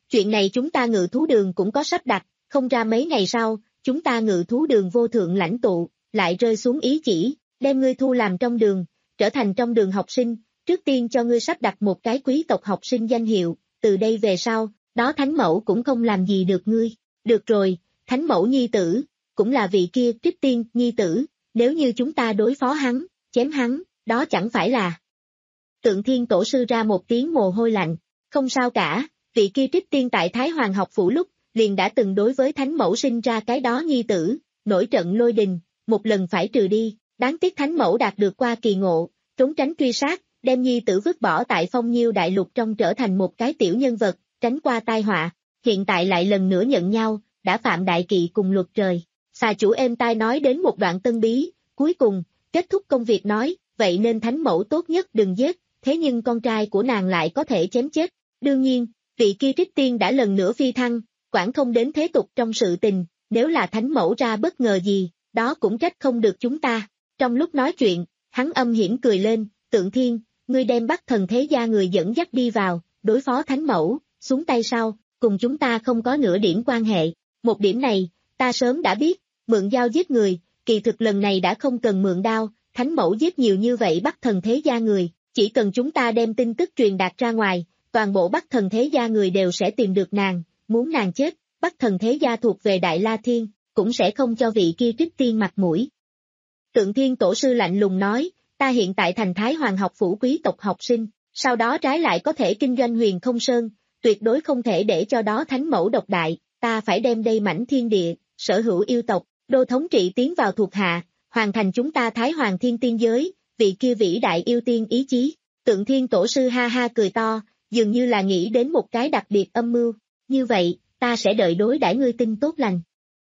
Chuyện này chúng ta Ngự thú đường cũng có sắp đặt, không ra mấy ngày sau, chúng ta Ngự thú đường vô thượng lãnh tụ, lại rơi xuống ý chỉ, đem ngươi thu làm trong đường, trở thành trong đường học sinh, trước tiên cho ngươi sắp đặt một cái quý tộc học sinh danh hiệu, từ đây về sau, đó thánh mẫu cũng không làm gì được ngươi. Được rồi, thánh mẫu nhi tử, cũng là vị kia Trích Tiên nhi tử, nếu như chúng ta đối phó hắn, chém hắn, đó chẳng phải là. Tượng Thiên tổ sư ra một tiếng mồ hôi lạnh, không sao cả, vị kia Trích Tiên tại Thái Hoàng học phủ lúc, liền đã từng đối với thánh mẫu sinh ra cái đó nhi tử, nổi trận lôi đình, một lần phải trừ đi, đáng tiếc thánh mẫu đạt được qua kỳ ngộ, trốn tránh truy sát, đem nhi tử vứt bỏ tại Phong Nhiêu đại lục trong trở thành một cái tiểu nhân vật, tránh qua tai họa, hiện tại lại lần nữa nhận nhau, đã phạm đại kỵ cùng luật trời. Xà chủ êm tai nói đến một đoạn tân bí, cuối cùng, kết thúc công việc nói, vậy nên thánh mẫu tốt nhất đừng giết, thế nhưng con trai của nàng lại có thể chém chết. Đương nhiên, vị kia Trích Tiên đã lần nữa phi thăng, quản không đến thế tục trong sự tình, nếu là thánh mẫu ra bất ngờ gì, đó cũng trách không được chúng ta. Trong lúc nói chuyện, hắn âm hiểm cười lên, Tượng Thiên, ngươi đem Bắc Thần thế gia người dẫn dắt đi vào, đối phó thánh mẫu, xuống tay sau, cùng chúng ta không có nửa điểm quan hệ. Một điểm này, ta sớm đã biết, mượn dao giết người, kỳ thực lần này đã không cần mượn đao, thánh mẫu giết nhiều như vậy Bắc Thần thế gia người, chỉ cần chúng ta đem tin tức truyền đạt ra ngoài, toàn bộ Bắc Thần thế gia người đều sẽ tìm được nàng, muốn nàng chết, Bắc Thần thế gia thuộc về Đại La Thiên, cũng sẽ không cho vị kia Trích Tiên mặt mũi. Tượng Thiên tổ sư lạnh lùng nói, ta hiện tại thành Thái Hoàng học phủ quý tộc học sinh, sau đó trái lại có thể kinh doanh Huyền Không Sơn, tuyệt đối không thể để cho đó thánh mẫu độc đại, ta phải đem đây mảnh thiên địa, sở hữu yêu tộc, đô thống trị tiến vào thuộc hạ, hoàn thành chúng ta Thái Hoàng thiên tiên giới, vị kia vĩ đại yêu tiên ý chí. Tượng Thiên tổ sư ha ha cười to, dường như là nghĩ đến một cái đặc biệt âm mưu, như vậy, ta sẽ đợi đối đãi ngươi tin tốt lành.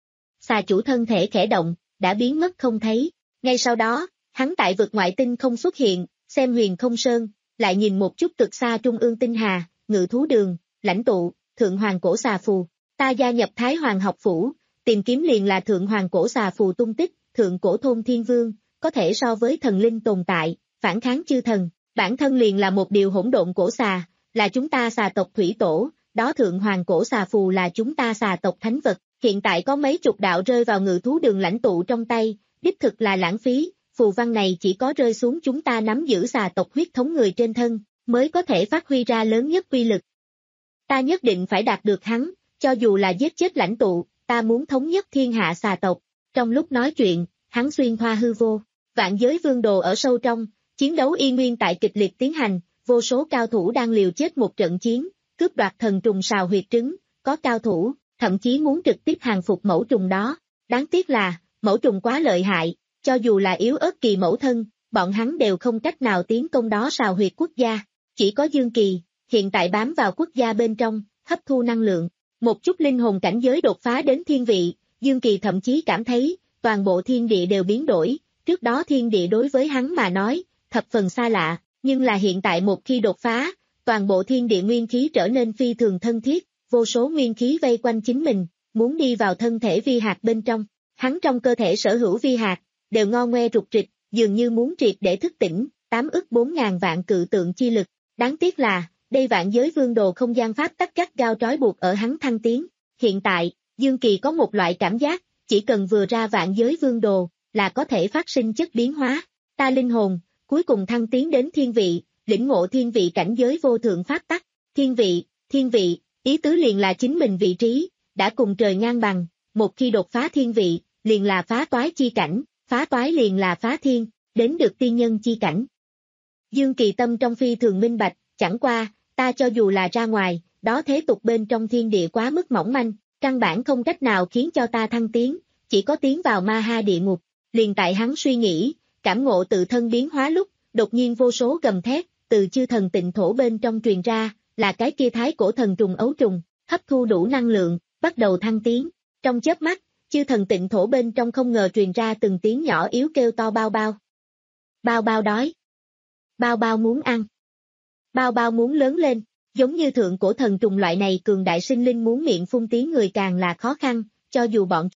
Xà chủ thân thể khẽ động, đã biến mất không thấy, ngay sau đó, hắn tại vực ngoại tinh không xuất hiện, xem Huyền Không Sơn, lại nhìn một chút cực xa trung ương tinh hà, Ngự thú đường, lãnh tụ, Thượng Hoàng cổ xà phù, ta gia nhập Thái Hoàng học phủ, tìm kiếm liền là Thượng Hoàng cổ xà phù tung tích, Thượng cổ thôn thiên vương, có thể so với thần linh tồn tại, phản kháng chư thần, bản thân liền là một điều hỗn độn cổ xà, là chúng ta xà tộc thủy tổ, đó Thượng Hoàng cổ xà phù là chúng ta xà tộc thánh vật, hiện tại có mấy chục đạo rơi vào Ngự thú đường lãnh tụ trong tay, đích thực là lãng phí, phù văn này chỉ có rơi xuống chúng ta nắm giữ xà tộc huyết thống người trên thân, mới có thể phát huy ra lớn nhất uy lực. Ta nhất định phải đạt được hắn, cho dù là giết chết lãnh tụ, ta muốn thống nhất thiên hạ xà tộc. Trong lúc nói chuyện, hắn xuyên hoa hư vô, vạn giới vương đồ ở sâu trong, chiến đấu y nguyên tại kịch liệt tiến hành, vô số cao thủ đang liều chết một trận chiến, cướp đoạt thần trùng sào huyệt trứng, có cao thủ, thậm chí muốn trực tiếp hàng phục mẫu trùng đó. Đáng tiếc là, mẫu trùng quá lợi hại, cho dù là yếu ớt kỳ mẫu thân, bọn hắn đều không cách nào tiến công đó sào huyệt quốc gia. Chỉ có Dương Kỳ, hiện tại bám vào quốc gia bên trong, hấp thu năng lượng, một chút linh hồn cảnh giới đột phá đến thiên vị, Dương Kỳ thậm chí cảm thấy, toàn bộ thiên địa đều biến đổi, trước đó thiên địa đối với hắn mà nói, thập phần xa lạ, nhưng là hiện tại một khi đột phá, toàn bộ thiên địa nguyên khí trở nên phi thường thân thiết, vô số nguyên khí vây quanh chính mình, muốn đi vào thân thể vi hạt bên trong, hắn trong cơ thể sở hữu vi hạt, đều ngo ngoe rục rịch, dường như muốn triệt để thức tỉnh, tám ức bốn ngàn vạn cự tượng chi lực, đáng tiếc là, đây vạn giới vương đồ không gian pháp tắc gắt gao trói buộc ở hắn thăng tiến, hiện tại, Dương Kỳ có một loại cảm giác, chỉ cần vừa ra vạn giới vương đồ, là có thể phát sinh chất biến hóa, ta linh hồn, cuối cùng thăng tiến đến thiên vị, lĩnh ngộ thiên vị cảnh giới vô thượng pháp tắc, thiên vị, thiên vị, ý tứ liền là chính mình vị trí, đã cùng trời ngang bằng, một khi đột phá thiên vị, liền là phá toái chi cảnh, phá toái liền là phá thiên, đến được tiên nhân chi cảnh. Dương Kỳ tâm trong phi thường minh bạch, chẳng qua, ta cho dù là ra ngoài, đó thế tục bên trong thiên địa quá mức mỏng manh, căn bản không cách nào khiến cho ta thăng tiến, chỉ có tiến vào ma ha địa ngục, liền tại hắn suy nghĩ, cảm ngộ tự thân biến hóa lúc, đột nhiên vô số gầm thét, từ chư thần tịnh thổ bên trong truyền ra, là cái kia thái cổ thần trùng ấu trùng, hấp thu đủ năng lượng, bắt đầu thăng tiến, trong chớp mắt, chư thần tịnh thổ bên trong không ngờ truyền ra từng tiếng nhỏ yếu kêu to bao bao. Bao bao đói. Bao bao muốn ăn. Bao bao muốn lớn lên, giống như thượng cổ thần trùng loại này cường đại sinh linh muốn miệng phun tiếng người càng là khó khăn, cho dù bọn.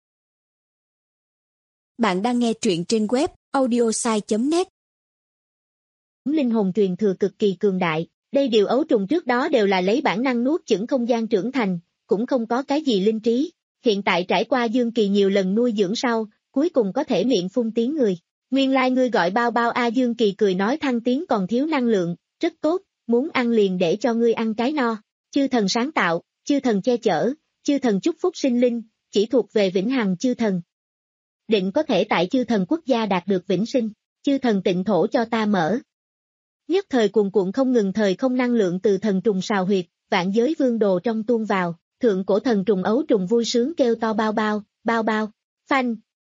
Bạn đang nghe truyện trên web audiosai chấm net. Linh hồn truyền thừa cực kỳ cường đại, Đây điều ấu trùng trước đó đều là lấy bản năng nuốt chửng không gian trưởng thành, cũng không có cái gì linh trí. Hiện tại trải qua Dương Kỳ nhiều lần nuôi dưỡng sau, cuối cùng có thể miệng phun tiếng người. Nguyên lai like ngươi gọi bao bao a Dương Kỳ cười nói thăng tiến còn thiếu năng lượng, rất tốt, muốn ăn liền để cho ngươi ăn cái no. Chư thần sáng tạo, chư thần che chở, chư thần chúc phúc sinh linh, chỉ thuộc về vĩnh hằng chư thần. Định có thể tại chư thần quốc gia đạt được vĩnh sinh, chư thần tịnh thổ cho ta mở. Nhất thời cuồn cuộn không ngừng thời không năng lượng từ thần trùng sào huyệt, vạn giới vương đồ trong tuôn vào, thượng cổ thần trùng ấu trùng vui sướng kêu to bao bao, bao bao, phanh.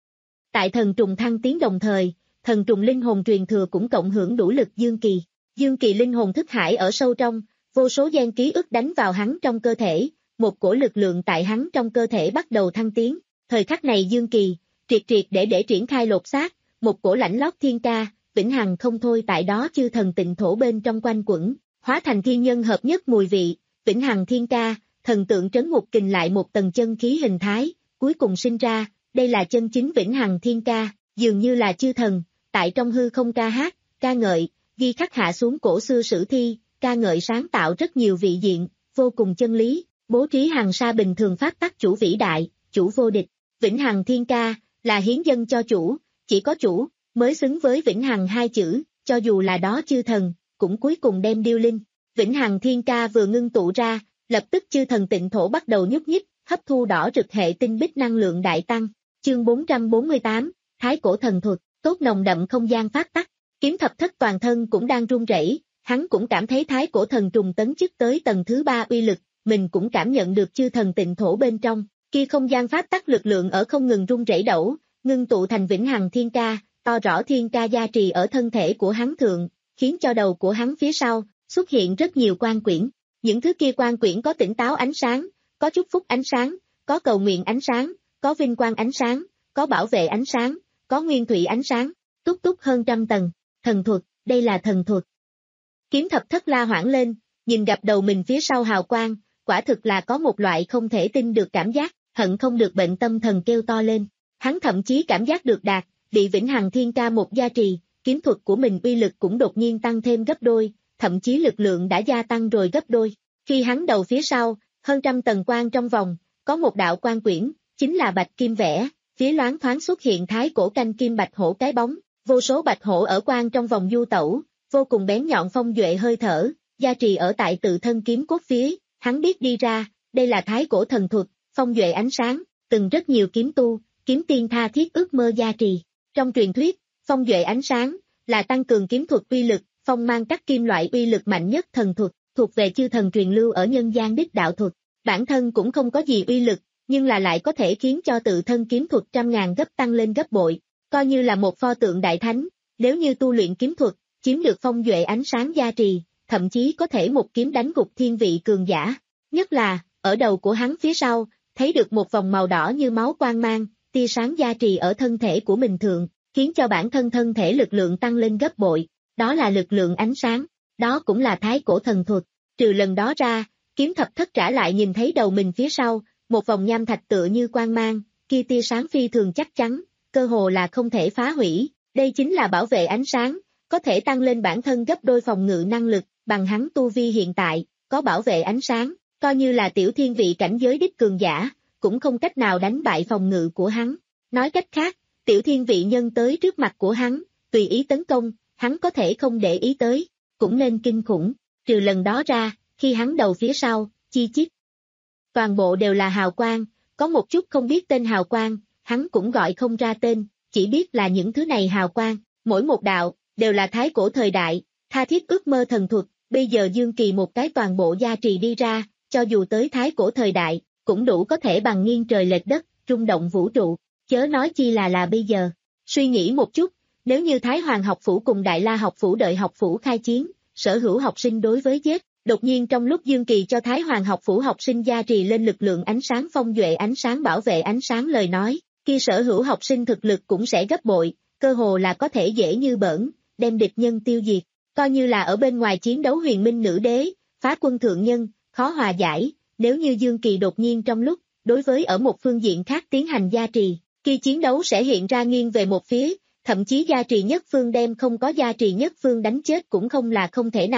Tại thần trùng thăng tiến đồng thời, thần trùng linh hồn truyền thừa cũng cộng hưởng đủ lực Dương Kỳ. Dương Kỳ linh hồn thức hải ở sâu trong, vô số gen ký ức đánh vào hắn trong cơ thể, một cổ lực lượng tại hắn trong cơ thể bắt đầu thăng tiến. Thời khắc này Dương Kỳ, triệt triệt để để triển khai lột xác, một cổ lãnh lót thiên ca, vĩnh hằng không thôi tại đó chư thần tịnh thổ bên trong quanh quẩn, hóa thành thiên nhân hợp nhất mùi vị, vĩnh hằng thiên ca, thần tượng trấn ngục kình lại một tầng chân khí hình thái, cuối cùng sinh ra, đây là chân chính vĩnh hằng thiên ca, dường như là chư thần, tại trong hư không ca hát, ca ngợi, ghi khắc hạ xuống cổ xưa sử thi, ca ngợi sáng tạo rất nhiều vị diện, vô cùng chân lý, bố trí hàng sa bình thường pháp tắc chủ vĩ đại, chủ vô địch, vĩnh hằng thiên ca, là hiến dân cho chủ, chỉ có chủ, mới xứng với vĩnh hằng hai chữ, cho dù là đó chư thần, cũng cuối cùng đem điêu linh. Vĩnh hằng thiên ca vừa ngưng tụ ra, lập tức chư thần tịnh thổ bắt đầu nhúc nhích, hấp thu đỏ rực hệ tinh bích năng lượng đại tăng. Chương bốn trăm bốn mươi tám, Thái cổ thần thuật, tốt nồng đậm không gian phát tắc, kiếm thập thất toàn thân cũng đang run rẩy, hắn cũng cảm thấy thái cổ thần trùng tấn chức tới tầng thứ ba uy lực, mình cũng cảm nhận được chư thần tịnh thổ bên trong, kia không gian phát tắc lực lượng ở không ngừng run rẩy đẩu, ngưng tụ thành vĩnh hằng thiên ca, to rõ thiên ca gia trì ở thân thể của hắn thượng, khiến cho đầu của hắn phía sau, xuất hiện rất nhiều quan quyển, những thứ kia quan quyển có tỉnh táo ánh sáng, có chúc phúc ánh sáng, có cầu nguyện ánh sáng, có vinh quang ánh sáng, có bảo vệ ánh sáng, có nguyên thủy ánh sáng, túc túc hơn trăm tầng, thần thuật, đây là thần thuật. Kiếm thập thất la hoảng lên, nhìn gặp đầu mình phía sau hào quang, quả thực là có một loại không thể tin được cảm giác, hận không được bệnh tâm thần kêu to lên, hắn thậm chí cảm giác được đạt, bị vĩnh hằng thiên ca một gia trì, kiếm thuật của mình uy lực cũng đột nhiên tăng thêm gấp đôi, thậm chí lực lượng đã gia tăng rồi gấp đôi, khi hắn đầu phía sau, hơn trăm tầng quang trong vòng, có một đạo quan quyển, chính là bạch kim vẽ, phía loáng thoáng xuất hiện thái cổ canh kim bạch hổ cái bóng, vô số bạch hổ ở quang trong vòng du tẩu, vô cùng bén nhọn phong duệ hơi thở, gia trì ở tại tự thân kiếm cốt phía, hắn biết đi ra, đây là thái cổ thần thuật, phong duệ ánh sáng, từng rất nhiều kiếm tu, kiếm tiên tha thiết ước mơ gia trì. Trong truyền thuyết, phong duệ ánh sáng, là tăng cường kiếm thuật uy lực, phong mang các kim loại uy lực mạnh nhất thần thuật, thuộc về chư thần truyền lưu ở nhân gian đích đạo thuật, bản thân cũng không có gì uy lực, nhưng là lại có thể khiến cho tự thân kiếm thuật trăm ngàn gấp tăng lên gấp bội, coi như là một pho tượng đại thánh, nếu như tu luyện kiếm thuật, chiếm được phong duệ ánh sáng gia trì, thậm chí có thể một kiếm đánh gục thiên vị cường giả, nhất là, ở đầu của hắn phía sau, thấy được một vòng màu đỏ như máu quang mang, tia sáng gia trì ở thân thể của mình thượng, khiến cho bản thân thân thể lực lượng tăng lên gấp bội, đó là lực lượng ánh sáng, đó cũng là thái cổ thần thuật, trừ lần đó ra, kiếm thập thất trả lại nhìn thấy đầu mình phía sau, một vòng nham thạch tựa như quang mang, kia tia sáng phi thường chắc chắn, cơ hồ là không thể phá hủy, đây chính là bảo vệ ánh sáng, có thể tăng lên bản thân gấp đôi phòng ngự năng lực, bằng hắn tu vi hiện tại, có bảo vệ ánh sáng, coi như là tiểu thiên vị cảnh giới đích cường giả, cũng không cách nào đánh bại phòng ngự của hắn. Nói cách khác, tiểu thiên vị nhân tới trước mặt của hắn, tùy ý tấn công, hắn có thể không để ý tới, cũng nên kinh khủng, trừ lần đó ra, khi hắn đầu phía sau, chi chít. Toàn bộ đều là hào quang, có một chút không biết tên hào quang, hắn cũng gọi không ra tên, chỉ biết là những thứ này hào quang, mỗi một đạo, đều là thái cổ thời đại, tha thiết ước mơ thần thuật, bây giờ Dương Kỳ một cái toàn bộ gia trì đi ra, cho dù tới thái cổ thời đại, cũng đủ có thể bằng nghiêng trời lệch đất, rung động vũ trụ, chớ nói chi là là bây giờ. Suy nghĩ một chút, nếu như Thái Hoàng học phủ cùng Đại La học phủ đợi học phủ khai chiến, sở hữu học sinh đối với giết, đột nhiên trong lúc Dương Kỳ cho Thái Hoàng học phủ học sinh gia trì lên lực lượng ánh sáng phong duệ ánh sáng bảo vệ ánh sáng lời nói, khi sở hữu học sinh thực lực cũng sẽ gấp bội, cơ hồ là có thể dễ như bỡn, đem địch nhân tiêu diệt, coi như là ở bên ngoài chiến đấu huyền minh nữ đế, phá quân thượng nhân, khó hòa giải, nếu như Dương Kỳ đột nhiên trong lúc, đối với ở một phương diện khác tiến hành gia trì, khi chiến đấu sẽ hiện ra nghiêng về một phía, thậm chí gia trì nhất phương đem không có gia trì nhất phương đánh chết cũng không là không thể nào.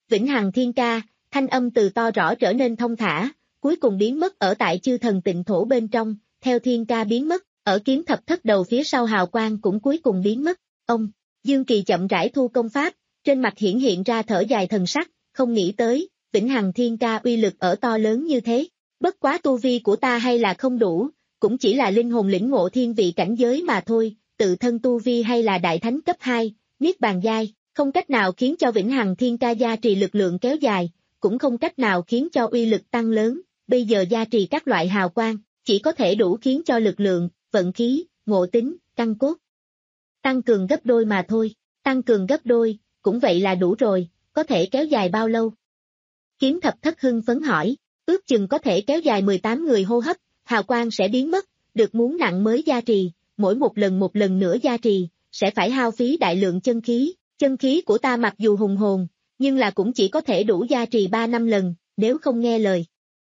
Vĩnh Hằng Thiên Ca, thanh âm từ to rõ trở nên thông thả, cuối cùng biến mất ở tại chư thần tịnh thổ bên trong, theo Thiên Ca biến mất, ở kiếm thập thất đầu phía sau hào quang cũng cuối cùng biến mất. Ông, Dương Kỳ chậm rãi thu công pháp, trên mặt hiển hiện ra thở dài thần sắc, không nghĩ tới, Vĩnh Hằng Thiên Ca uy lực ở to lớn như thế. Bất quá tu vi của ta hay là không đủ, cũng chỉ là linh hồn lĩnh ngộ thiên vị cảnh giới mà thôi, tự thân tu vi hay là đại thánh cấp hai, niết bàn giai, không cách nào khiến cho Vĩnh Hằng Thiên Ca gia trì lực lượng kéo dài, cũng không cách nào khiến cho uy lực tăng lớn, bây giờ gia trì các loại hào quang, chỉ có thể đủ khiến cho lực lượng, vận khí, ngộ tính, căn cốt tăng cường gấp đôi mà thôi, tăng cường gấp đôi, cũng vậy là đủ rồi, có thể kéo dài bao lâu? Kiếm thập thất hưng phấn hỏi, ước chừng có thể kéo dài mười tám người hô hấp, hào quang sẽ biến mất, được muốn nặng mới gia trì, mỗi một lần một lần nữa gia trì, sẽ phải hao phí đại lượng chân khí, chân khí của ta mặc dù hùng hồn, nhưng là cũng chỉ có thể đủ gia trì ba năm lần, nếu không nghe lời.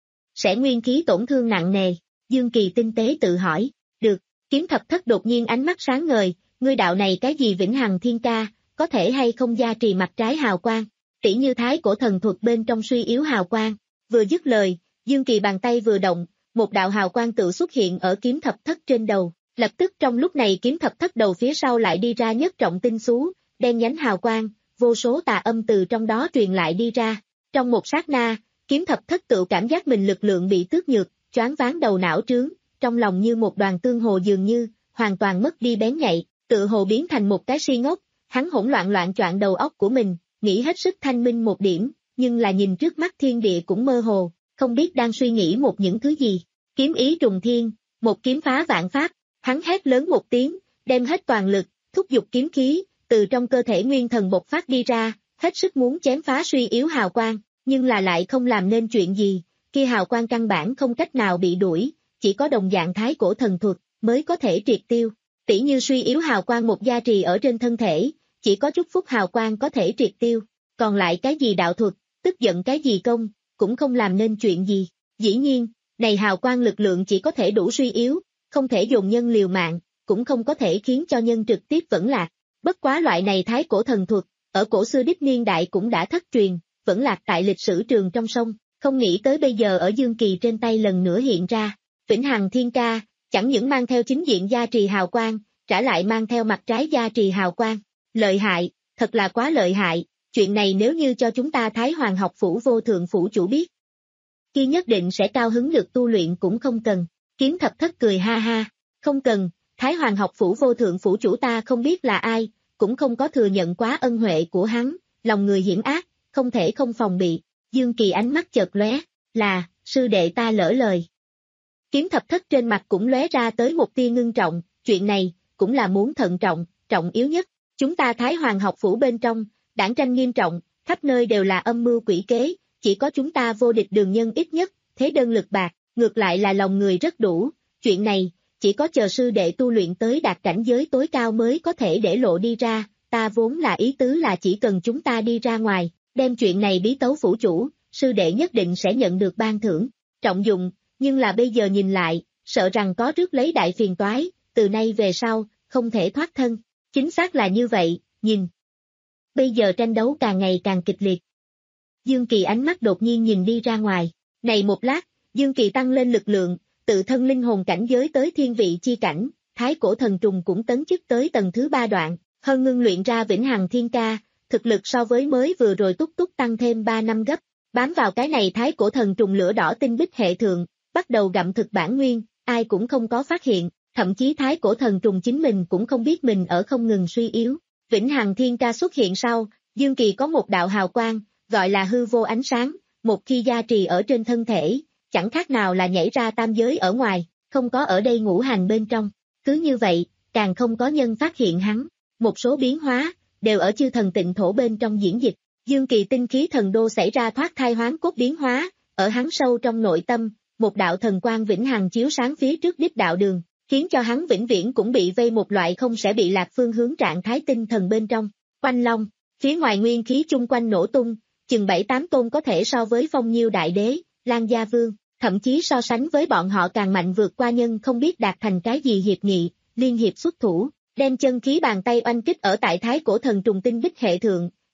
Sẽ nguyên khí tổn thương nặng nề, Dương Kỳ tinh tế tự hỏi, được, kiếm thập thất đột nhiên ánh mắt sáng ngời, ngươi đạo này cái gì Vĩnh Hằng Thiên Ca, có thể hay không gia trì mặt trái hào quang, tỉ như thái cổ thần thuật bên trong suy yếu hào quang, vừa dứt lời, Dương Kỳ bàn tay vừa động, một đạo hào quang tự xuất hiện ở kiếm thập thất trên đầu, lập tức trong lúc này kiếm thập thất đầu phía sau lại đi ra nhất trọng tinh xú, đen nhánh hào quang, vô số tà âm từ trong đó truyền lại đi ra, trong một sát na, kiếm thập thất tự cảm giác mình lực lượng bị tước nhược, choáng váng đầu não trướng, trong lòng như một đoàn tương hồ dường như, hoàn toàn mất đi bén nhạy, tự hồ biến thành một cái si ngốc, hắn hỗn loạn loạn choạng đầu óc của mình, nghĩ hết sức thanh minh một điểm, nhưng là nhìn trước mắt thiên địa cũng mơ hồ, không biết đang suy nghĩ một những thứ gì, kiếm ý trùng thiên, một kiếm phá vạn pháp, hắn hét lớn một tiếng, đem hết toàn lực, thúc giục kiếm khí, từ trong cơ thể nguyên thần bộc phát đi ra, hết sức muốn chém phá suy yếu hào quang, nhưng là lại không làm nên chuyện gì, kia hào quang căn bản không cách nào bị đuổi, chỉ có đồng dạng thái cổ thần thuật, mới có thể triệt tiêu, tỉ như suy yếu hào quang một gia trì ở trên thân thể, chỉ có chút phút hào quang có thể triệt tiêu, còn lại cái gì đạo thuật, tức giận cái gì công, cũng không làm nên chuyện gì, dĩ nhiên, này hào quang lực lượng chỉ có thể đủ suy yếu, không thể dùng nhân liều mạng, cũng không có thể khiến cho nhân trực tiếp vẫn lạc, bất quá loại này thái cổ thần thuật, ở cổ xưa đích niên đại cũng đã thất truyền, vẫn lạc tại lịch sử trường trong sông, không nghĩ tới bây giờ ở Dương Kỳ trên tay lần nữa hiện ra, Vĩnh Hằng Thiên Ca, chẳng những mang theo chính diện gia trì hào quang, trả lại mang theo mặt trái gia trì hào quang, lợi hại, thật là quá lợi hại, chuyện này nếu như cho chúng ta Thái Hoàng học phủ vô thượng phủ chủ biết, kia nhất định sẽ cao hứng được tu luyện cũng không cần, kiếm thập thất cười ha ha, không cần, Thái Hoàng học phủ vô thượng phủ chủ ta không biết là ai, cũng không có thừa nhận quá ân huệ của hắn, lòng người hiểm ác, không thể không phòng bị, Dương Kỳ ánh mắt chợt lóe, là, sư đệ ta lỡ lời. Kiếm thập thất trên mặt cũng lóe ra tới một tia ngưng trọng, chuyện này, cũng là muốn thận trọng, trọng yếu nhất, chúng ta Thái Hoàng học phủ bên trong, đảng tranh nghiêm trọng, khắp nơi đều là âm mưu quỷ kế, chỉ có chúng ta vô địch đường nhân ít nhất, thế đơn lực bạc, ngược lại là lòng người rất đủ, chuyện này, chỉ có chờ sư đệ tu luyện tới đạt cảnh giới tối cao mới có thể để lộ đi ra, ta vốn là ý tứ là chỉ cần chúng ta đi ra ngoài, đem chuyện này bí tấu phủ chủ, sư đệ nhất định sẽ nhận được ban thưởng, trọng dụng, nhưng là bây giờ nhìn lại, sợ rằng có rước lấy đại phiền toái, từ nay về sau, không thể thoát thân, chính xác là như vậy, nhìn. Bây giờ tranh đấu càng ngày càng kịch liệt. Dương Kỳ ánh mắt đột nhiên nhìn đi ra ngoài, này một lát, Dương Kỳ tăng lên lực lượng, tự thân linh hồn cảnh giới tới thiên vị chi cảnh, thái cổ thần trùng cũng tấn chức tới tầng thứ ba đoạn, hơn ngưng luyện ra Vĩnh Hằng Thiên Ca, thực lực so với mới vừa rồi túc túc tăng thêm ba năm gấp, bám vào cái này thái cổ thần trùng lửa đỏ tinh bích hệ thượng, bắt đầu gặm thực bản nguyên, ai cũng không có phát hiện, thậm chí thái cổ thần trùng chính mình cũng không biết mình ở không ngừng suy yếu. Vĩnh Hằng Thiên Ca xuất hiện sau, Dương Kỳ có một đạo hào quang, gọi là hư vô ánh sáng, một khi gia trì ở trên thân thể, chẳng khác nào là nhảy ra tam giới ở ngoài, không có ở đây ngũ hành bên trong. Cứ như vậy, càng không có nhân phát hiện hắn. Một số biến hóa, đều ở chư thần tịnh thổ bên trong diễn dịch. Dương Kỳ tinh khí thần đô xảy ra thoát thai hoán cốt biến hóa, ở hắn sâu trong nội tâm, một đạo thần quang vĩnh hằng chiếu sáng phía trước đích đạo đường, khiến cho hắn vĩnh viễn cũng bị vây một loại không sẽ bị lạc phương hướng trạng thái tinh thần bên trong. Quanh long, phía ngoài nguyên khí chung quanh nổ tung, chừng bảy tám tôn có thể so với Phong Nhiêu đại đế, Lan Gia Vương, thậm chí so sánh với bọn họ càng mạnh vượt qua nhân không biết đạt thành cái gì hiệp nghị, liên hiệp xuất thủ, đem chân khí bàn tay oanh kích ở tại thái cổ thần trùng tinh bích hệ thượng,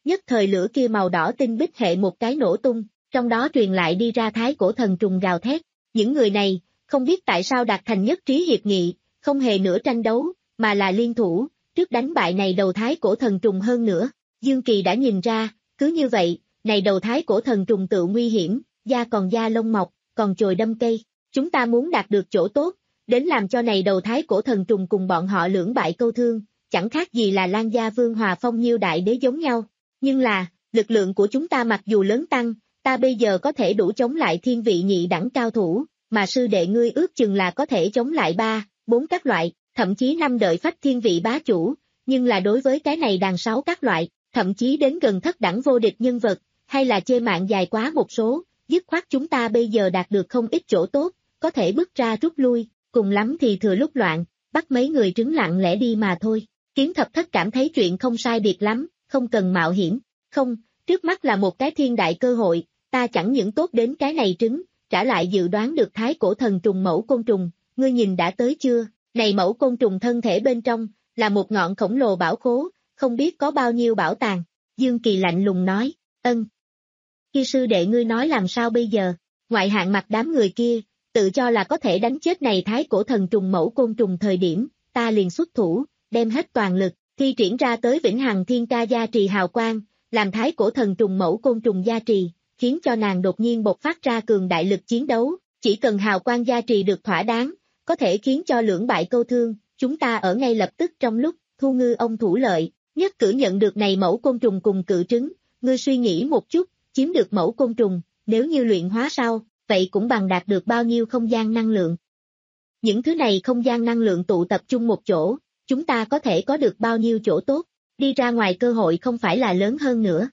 nhất thời lửa kia màu đỏ tinh bích hệ một cái nổ tung, trong đó truyền lại đi ra thái cổ thần trùng gào thét. Những người này, không biết tại sao đạt thành nhất trí hiệp nghị, không hề nữa tranh đấu, mà là liên thủ, trước đánh bại này đầu thái cổ thần trùng hơn nữa. Dương Kỳ đã nhìn ra, cứ như vậy, này đầu thái cổ thần trùng tự nguy hiểm, da còn da lông mọc, còn chồi đâm cây. Chúng ta muốn đạt được chỗ tốt, đến làm cho này đầu thái cổ thần trùng cùng bọn họ lưỡng bại câu thương, chẳng khác gì là Lan Gia Vương Hòa Phong Nhiêu đại đế giống nhau. Nhưng là, lực lượng của chúng ta mặc dù lớn tăng, ta bây giờ có thể đủ chống lại thiên vị nhị đẳng cao thủ, mà sư đệ ngươi ước chừng là có thể chống lại ba, bốn các loại, thậm chí năm đợi phách thiên vị bá chủ, nhưng là đối với cái này đàn sáu các loại, thậm chí đến gần thất đẳng vô địch nhân vật, hay là chê mạng dài quá một số, dứt khoát chúng ta bây giờ đạt được không ít chỗ tốt, có thể bước ra rút lui, cùng lắm thì thừa lúc loạn, bắt mấy người trứng lặng lẽ đi mà thôi. Kiếm Thập Thất cảm thấy chuyện không sai biệt lắm, không cần mạo hiểm, không, trước mắt là một cái thiên đại cơ hội, ta chẳng những tốt đến cái này trứng, trả lại dự đoán được thái cổ thần trùng mẫu côn trùng, ngươi nhìn đã tới chưa, này mẫu côn trùng thân thể bên trong, là một ngọn khổng lồ bảo khố, không biết có bao nhiêu bảo tàng. Dương Kỳ lạnh lùng nói, ân. Khi sư đệ ngươi nói làm sao bây giờ, ngoại hạng mặt đám người kia, tự cho là có thể đánh chết này thái cổ thần trùng mẫu côn trùng thời điểm, ta liền xuất thủ, đem hết toàn lực, thi triển ra tới vĩnh hằng thiên ca gia trì hào quang, làm thái cổ thần trùng mẫu côn trùng gia trì, khiến cho nàng đột nhiên bộc phát ra cường đại lực chiến đấu, chỉ cần hào quang gia trì được thỏa đáng, có thể khiến cho lưỡng bại câu thương, chúng ta ở ngay lập tức trong lúc, thu ngư ông thủ lợi, nhất cử nhận được này mẫu côn trùng cùng cự trứng, ngươi suy nghĩ một chút, chiếm được mẫu côn trùng, nếu như luyện hóa sau, vậy cũng bằng đạt được bao nhiêu không gian năng lượng. Những thứ này không gian năng lượng tụ tập trung một chỗ, chúng ta có thể có được bao nhiêu chỗ tốt, đi ra ngoài cơ hội không phải là lớn hơn nữa.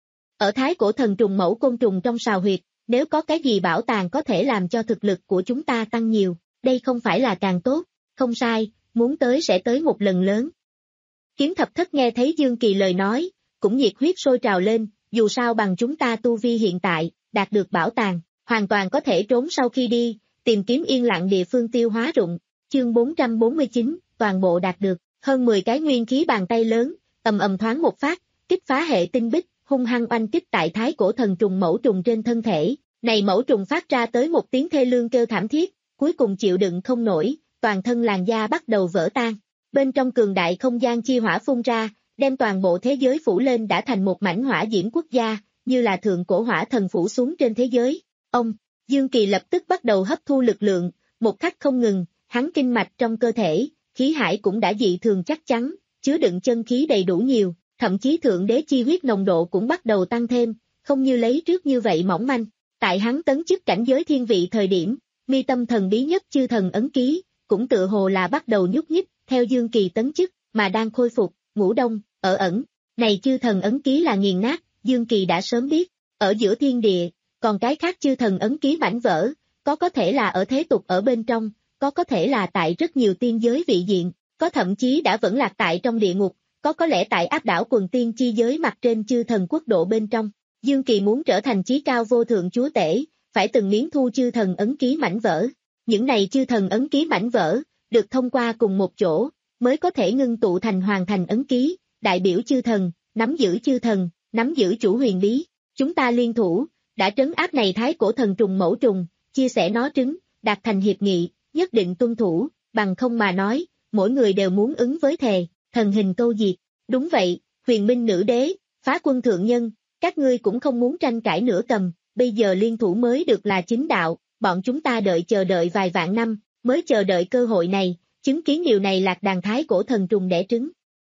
Ở thái cổ thần trùng mẫu côn trùng trong sào huyệt, nếu có cái gì bảo tàng có thể làm cho thực lực của chúng ta tăng nhiều, đây không phải là càng tốt, không sai, muốn tới sẽ tới một lần lớn. Kiếm Thập Thất nghe thấy Dương Kỳ lời nói, cũng nhiệt huyết sôi trào lên, dù sao bằng chúng ta tu vi hiện tại, đạt được bảo tàng, hoàn toàn có thể trốn sau khi đi, tìm kiếm yên lặng địa phương tiêu hóa rụng. Chương bốn trăm bốn mươi chín, toàn bộ đạt được, hơn mười cái nguyên khí bàn tay lớn, ầm ầm thoáng một phát, kích phá hệ tinh bích, hung hăng oanh kích tại thái cổ thần trùng mẫu trùng trên thân thể. Này mẫu trùng phát ra tới một tiếng thê lương kêu thảm thiết, cuối cùng chịu đựng không nổi, toàn thân làn da bắt đầu vỡ tan. Bên trong cường đại không gian chi hỏa phun ra, đem toàn bộ thế giới phủ lên đã thành một mảnh hỏa diễm quốc gia, như là thượng cổ hỏa thần phủ xuống trên thế giới. Ông, Dương Kỳ lập tức bắt đầu hấp thu lực lượng, một khắc không ngừng, hắn kinh mạch trong cơ thể, khí hải cũng đã dị thường chắc chắn, chứa đựng chân khí đầy đủ nhiều, thậm chí thượng đế chi huyết nồng độ cũng bắt đầu tăng thêm, không như lấy trước như vậy mỏng manh. Tại hắn tấn chức cảnh giới thiên vị thời điểm, mi tâm thần bí nhất chư thần ấn ký, cũng tự hồ là bắt đầu nhúc nhích, theo Dương Kỳ tấn chức, mà đang khôi phục, ngủ đông, ở ẩn. Này chư thần ấn ký là nghiền nát, Dương Kỳ đã sớm biết, ở giữa thiên địa, còn cái khác chư thần ấn ký mảnh vỡ, có có thể là ở thế tục ở bên trong, có có thể là tại rất nhiều tiên giới vị diện, có thậm chí đã vẫn lạc tại trong địa ngục, có có lẽ tại áp đảo quần tiên chi giới mặt trên chư thần quốc độ bên trong. Dương Kỳ muốn trở thành chí cao vô thượng chúa tể, phải từng miếng thu chư thần ấn ký mảnh vỡ. Những này chư thần ấn ký mảnh vỡ, được thông qua cùng một chỗ, mới có thể ngưng tụ thành hoàn thành ấn ký, đại biểu chư thần, nắm giữ chư thần, nắm giữ chủ huyền bí. Chúng ta liên thủ, đã trấn áp này thái cổ thần trùng mẫu trùng, chia sẻ nó trứng, đạt thành hiệp nghị, nhất định tuân thủ, bằng không mà nói, mỗi người đều muốn ứng với thề, thần hình câu diệt. Đúng vậy, huyền minh nữ đế, phá quân thượng nhân, các ngươi cũng không muốn tranh cãi nữa cầm, bây giờ liên thủ mới được là chính đạo, bọn chúng ta đợi chờ đợi vài vạn năm, mới chờ đợi cơ hội này, chứng kiến điều này lạc đàn thái cổ thần trùng đẻ trứng.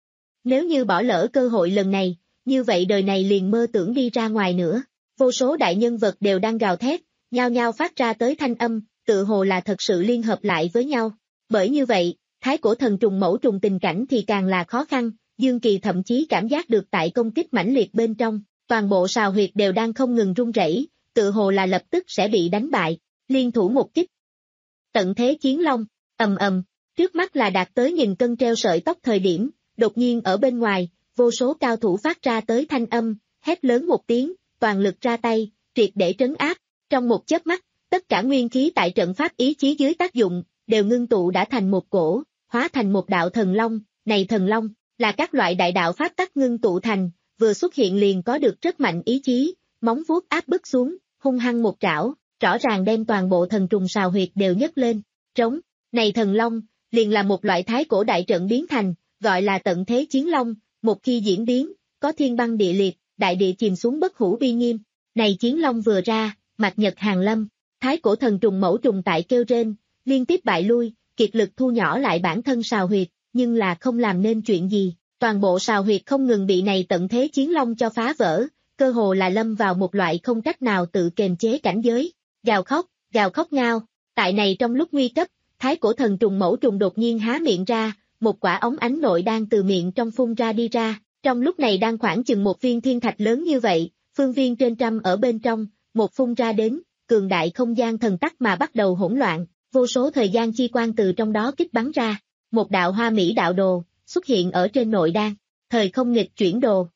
Nếu như bỏ lỡ cơ hội lần này, như vậy đời này liền mơ tưởng đi ra ngoài nữa. Vô số đại nhân vật đều đang gào thét, nhao nhao phát ra tới thanh âm, tự hồ là thật sự liên hợp lại với nhau. Bởi như vậy, thái cổ thần trùng mẫu trùng tình cảnh thì càng là khó khăn, Dương Kỳ thậm chí cảm giác được tại công kích mãnh liệt bên trong, toàn bộ sào huyệt đều đang không ngừng rung rẩy, tự hồ là lập tức sẽ bị đánh bại, liên thủ một kích. Tận thế chiến long, ầm ầm, trước mắt là đạt tới nghìn cân treo sợi tóc thời điểm, đột nhiên ở bên ngoài, vô số cao thủ phát ra tới thanh âm, hét lớn một tiếng, toàn lực ra tay, triệt để trấn áp, trong một chớp mắt, tất cả nguyên khí tại trận pháp ý chí dưới tác dụng, đều ngưng tụ đã thành một cổ, hóa thành một đạo thần long, này thần long, là các loại đại đạo pháp tắc ngưng tụ thành, vừa xuất hiện liền có được rất mạnh ý chí, móng vuốt áp bức xuống, hung hăng một trảo, rõ ràng đem toàn bộ thần trùng sào huyệt đều nhấc lên, trống, này thần long, liền là một loại thái cổ đại trận biến thành, gọi là tận thế chiến long, một khi diễn biến, có thiên băng địa liệt, đại địa chìm xuống bất hủ uy nghiêm, này chiến long vừa ra, mặt nhật hàng lâm, thái cổ thần trùng mẫu trùng tại kêu rên, liên tiếp bại lui, kiệt lực thu nhỏ lại bản thân sào huyệt, nhưng là không làm nên chuyện gì, toàn bộ sào huyệt không ngừng bị này tận thế chiến long cho phá vỡ, cơ hồ là lâm vào một loại không cách nào tự kiềm chế cảnh giới, gào khóc, gào khóc ngao, tại này trong lúc nguy cấp, thái cổ thần trùng mẫu trùng đột nhiên há miệng ra, một quả ống ánh nội đang từ miệng trong phun ra đi ra, trong lúc này đang khoảng chừng một viên thiên thạch lớn như vậy, phương viên trên trăm ở bên trong, một phun ra đến, cường đại không gian thần tắc mà bắt đầu hỗn loạn, vô số thời gian chi quan từ trong đó kích bắn ra, một đạo hoa mỹ đạo đồ, xuất hiện ở trên nội đan, thời không nghịch chuyển đồ.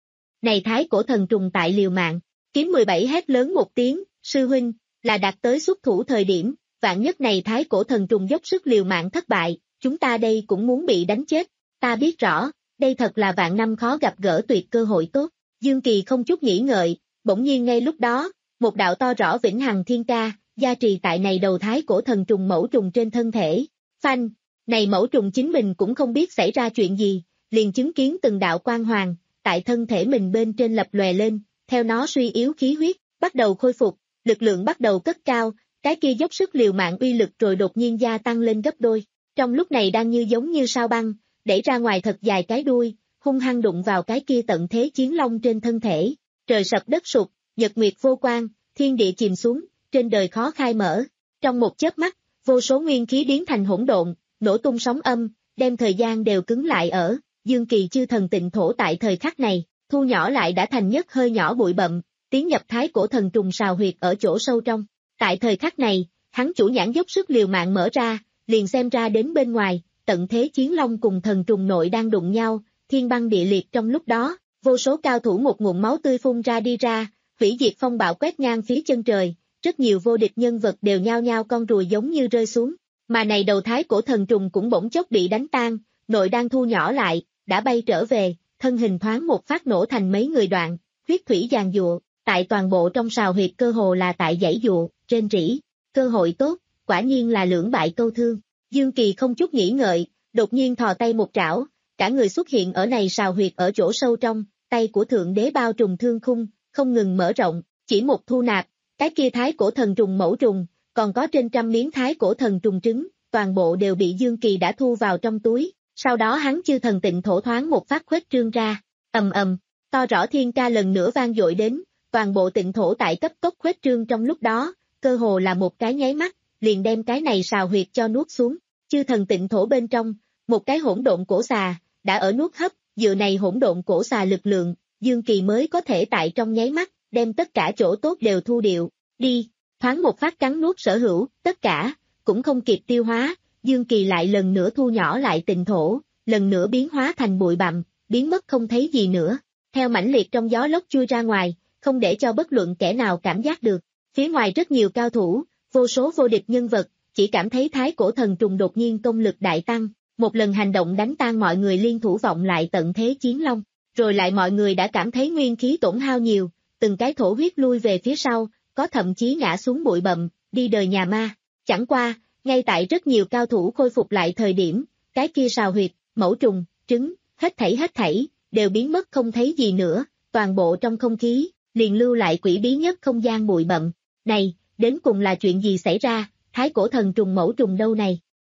Này thái cổ thần trùng tại liều mạng, kiếm mười bảy hét lớn một tiếng, sư huynh, là đạt tới xuất thủ thời điểm, vạn nhất này thái cổ thần trùng dốc sức liều mạng thất bại, chúng ta đây cũng muốn bị đánh chết, ta biết rõ, đây thật là vạn năm khó gặp gỡ tuyệt cơ hội tốt, Dương Kỳ không chút nghĩ ngợi, bỗng nhiên ngay lúc đó, một đạo to rõ vĩnh hằng thiên ca, gia trì tại này đầu thái cổ thần trùng mẫu trùng trên thân thể, phanh, này mẫu trùng chính mình cũng không biết xảy ra chuyện gì, liền chứng kiến từng đạo quang hoàng, tại thân thể mình bên trên lập lòe lên, theo nó suy yếu khí huyết, bắt đầu khôi phục, lực lượng bắt đầu cất cao, cái kia dốc sức liều mạng uy lực rồi đột nhiên gia tăng lên gấp đôi, trong lúc này đang như giống như sao băng, đẩy ra ngoài thật dài cái đuôi, hung hăng đụng vào cái kia tận thế chiến long trên thân thể, trời sập đất sụp, nhật nguyệt vô quang, thiên địa chìm xuống, trên đời khó khai mở, trong một chớp mắt, vô số nguyên khí biến thành hỗn độn, nổ tung sóng âm, đem thời gian đều cứng lại ở, Dương Kỳ chư thần tịnh thổ tại thời khắc này, thu nhỏ lại đã thành nhất hơi nhỏ bụi bậm, tiến nhập thái cổ thần trùng sào huyệt ở chỗ sâu trong, tại thời khắc này, hắn chủ nhãn dốc sức liều mạng mở ra, liền xem ra đến bên ngoài, tận thế chiến long cùng thần trùng nội đang đụng nhau, thiên băng địa liệt trong lúc đó, vô số cao thủ một ngụm máu tươi phun ra đi ra, hủy diệt phong bạo quét ngang phía chân trời, rất nhiều vô địch nhân vật đều nhao nhao con ruồi giống như rơi xuống, mà này đầu thái cổ thần trùng cũng bỗng chốc bị đánh tan, nội đang thu nhỏ lại, đã bay trở về, thân hình thoáng một phát nổ thành mấy người đoạn, huyết thủy giàn giụa, tại toàn bộ trong sào huyệt cơ hồ là tại dãy dụa, trên rỉ, cơ hội tốt, quả nhiên là lưỡng bại câu thương, Dương Kỳ không chút nghĩ ngợi, đột nhiên thò tay một trảo, cả người xuất hiện ở này sào huyệt ở chỗ sâu trong, tay của thượng đế bao trùm thương khung, không ngừng mở rộng, chỉ một thu nạp, cái kia thái cổ thần trùng mẫu trùng, còn có trên trăm miếng thái cổ thần trùng trứng, toàn bộ đều bị Dương Kỳ đã thu vào trong túi, sau đó hắn chư thần tịnh thổ thoáng một phát khuếch trương ra, ầm ầm, to rõ thiên ca lần nữa vang dội đến, toàn bộ tịnh thổ tại cấp tốc khuếch trương trong lúc đó, cơ hồ là một cái nháy mắt, liền đem cái này sào huyệt cho nuốt xuống, chư thần tịnh thổ bên trong, một cái hỗn độn cổ xà, đã ở nuốt hấp, dựa này hỗn độn cổ xà lực lượng, Dương Kỳ mới có thể tại trong nháy mắt, đem tất cả chỗ tốt đều thu điệu, đi, thoáng một phát cắn nuốt sở hữu, tất cả, cũng không kịp tiêu hóa, Dương Kỳ lại lần nữa thu nhỏ lại tịnh thổ, lần nữa biến hóa thành bụi bặm, biến mất không thấy gì nữa, theo mãnh liệt trong gió lốc chui ra ngoài, không để cho bất luận kẻ nào cảm giác được, phía ngoài rất nhiều cao thủ, vô số vô địch nhân vật, chỉ cảm thấy thái cổ thần trùng đột nhiên công lực đại tăng, một lần hành động đánh tan mọi người liên thủ vọng lại tận thế chiến long, rồi lại mọi người đã cảm thấy nguyên khí tổn hao nhiều, từng cái thổ huyết lui về phía sau, có thậm chí ngã xuống bụi bặm, đi đời nhà ma, chẳng qua, ngay tại rất nhiều cao thủ khôi phục lại thời điểm, cái kia sào huyệt, mẫu trùng, trứng, hết thảy hết thảy, đều biến mất không thấy gì nữa, toàn bộ trong không khí, liền lưu lại quỷ bí nhất không gian bụi bặm, này, đến cùng là chuyện gì xảy ra, thái cổ thần trùng mẫu trùng đâu này?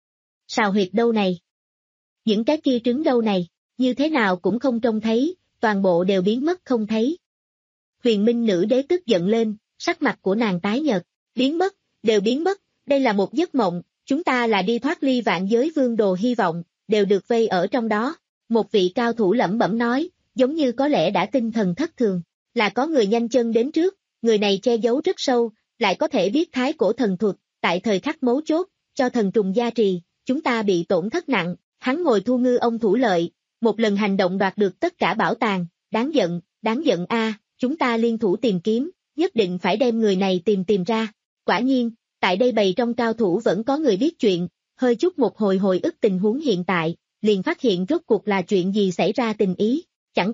Sào huyệt đâu này? Những cái kia trứng đâu này, như thế nào cũng không trông thấy, toàn bộ đều biến mất không thấy. Huyền Minh nữ đế tức giận lên, sắc mặt của nàng tái nhợt, biến mất, đều biến mất, đây là một giấc mộng, chúng ta là đi thoát ly vạn giới vương đồ hy vọng, đều được vây ở trong đó. Một vị cao thủ lẩm bẩm nói, giống như có lẽ đã tinh thần thất thường, là có người nhanh chân đến trước, người này che giấu rất sâu, lại có thể biết thái cổ thần thuật, tại thời khắc mấu chốt, cho thần trùng gia trì, chúng ta bị tổn thất nặng, hắn ngồi thu ngư ông thủ lợi, một lần hành động đoạt được tất cả bảo tàng, đáng giận, đáng giận a, chúng ta liên thủ tìm kiếm, nhất định phải đem người này tìm tìm ra. Quả nhiên, tại đây bầy trong cao thủ vẫn có người biết chuyện, hơi chút một hồi hồi ức tình huống hiện tại, liền phát hiện rốt cuộc là chuyện gì xảy ra tình ý, chẳng qua,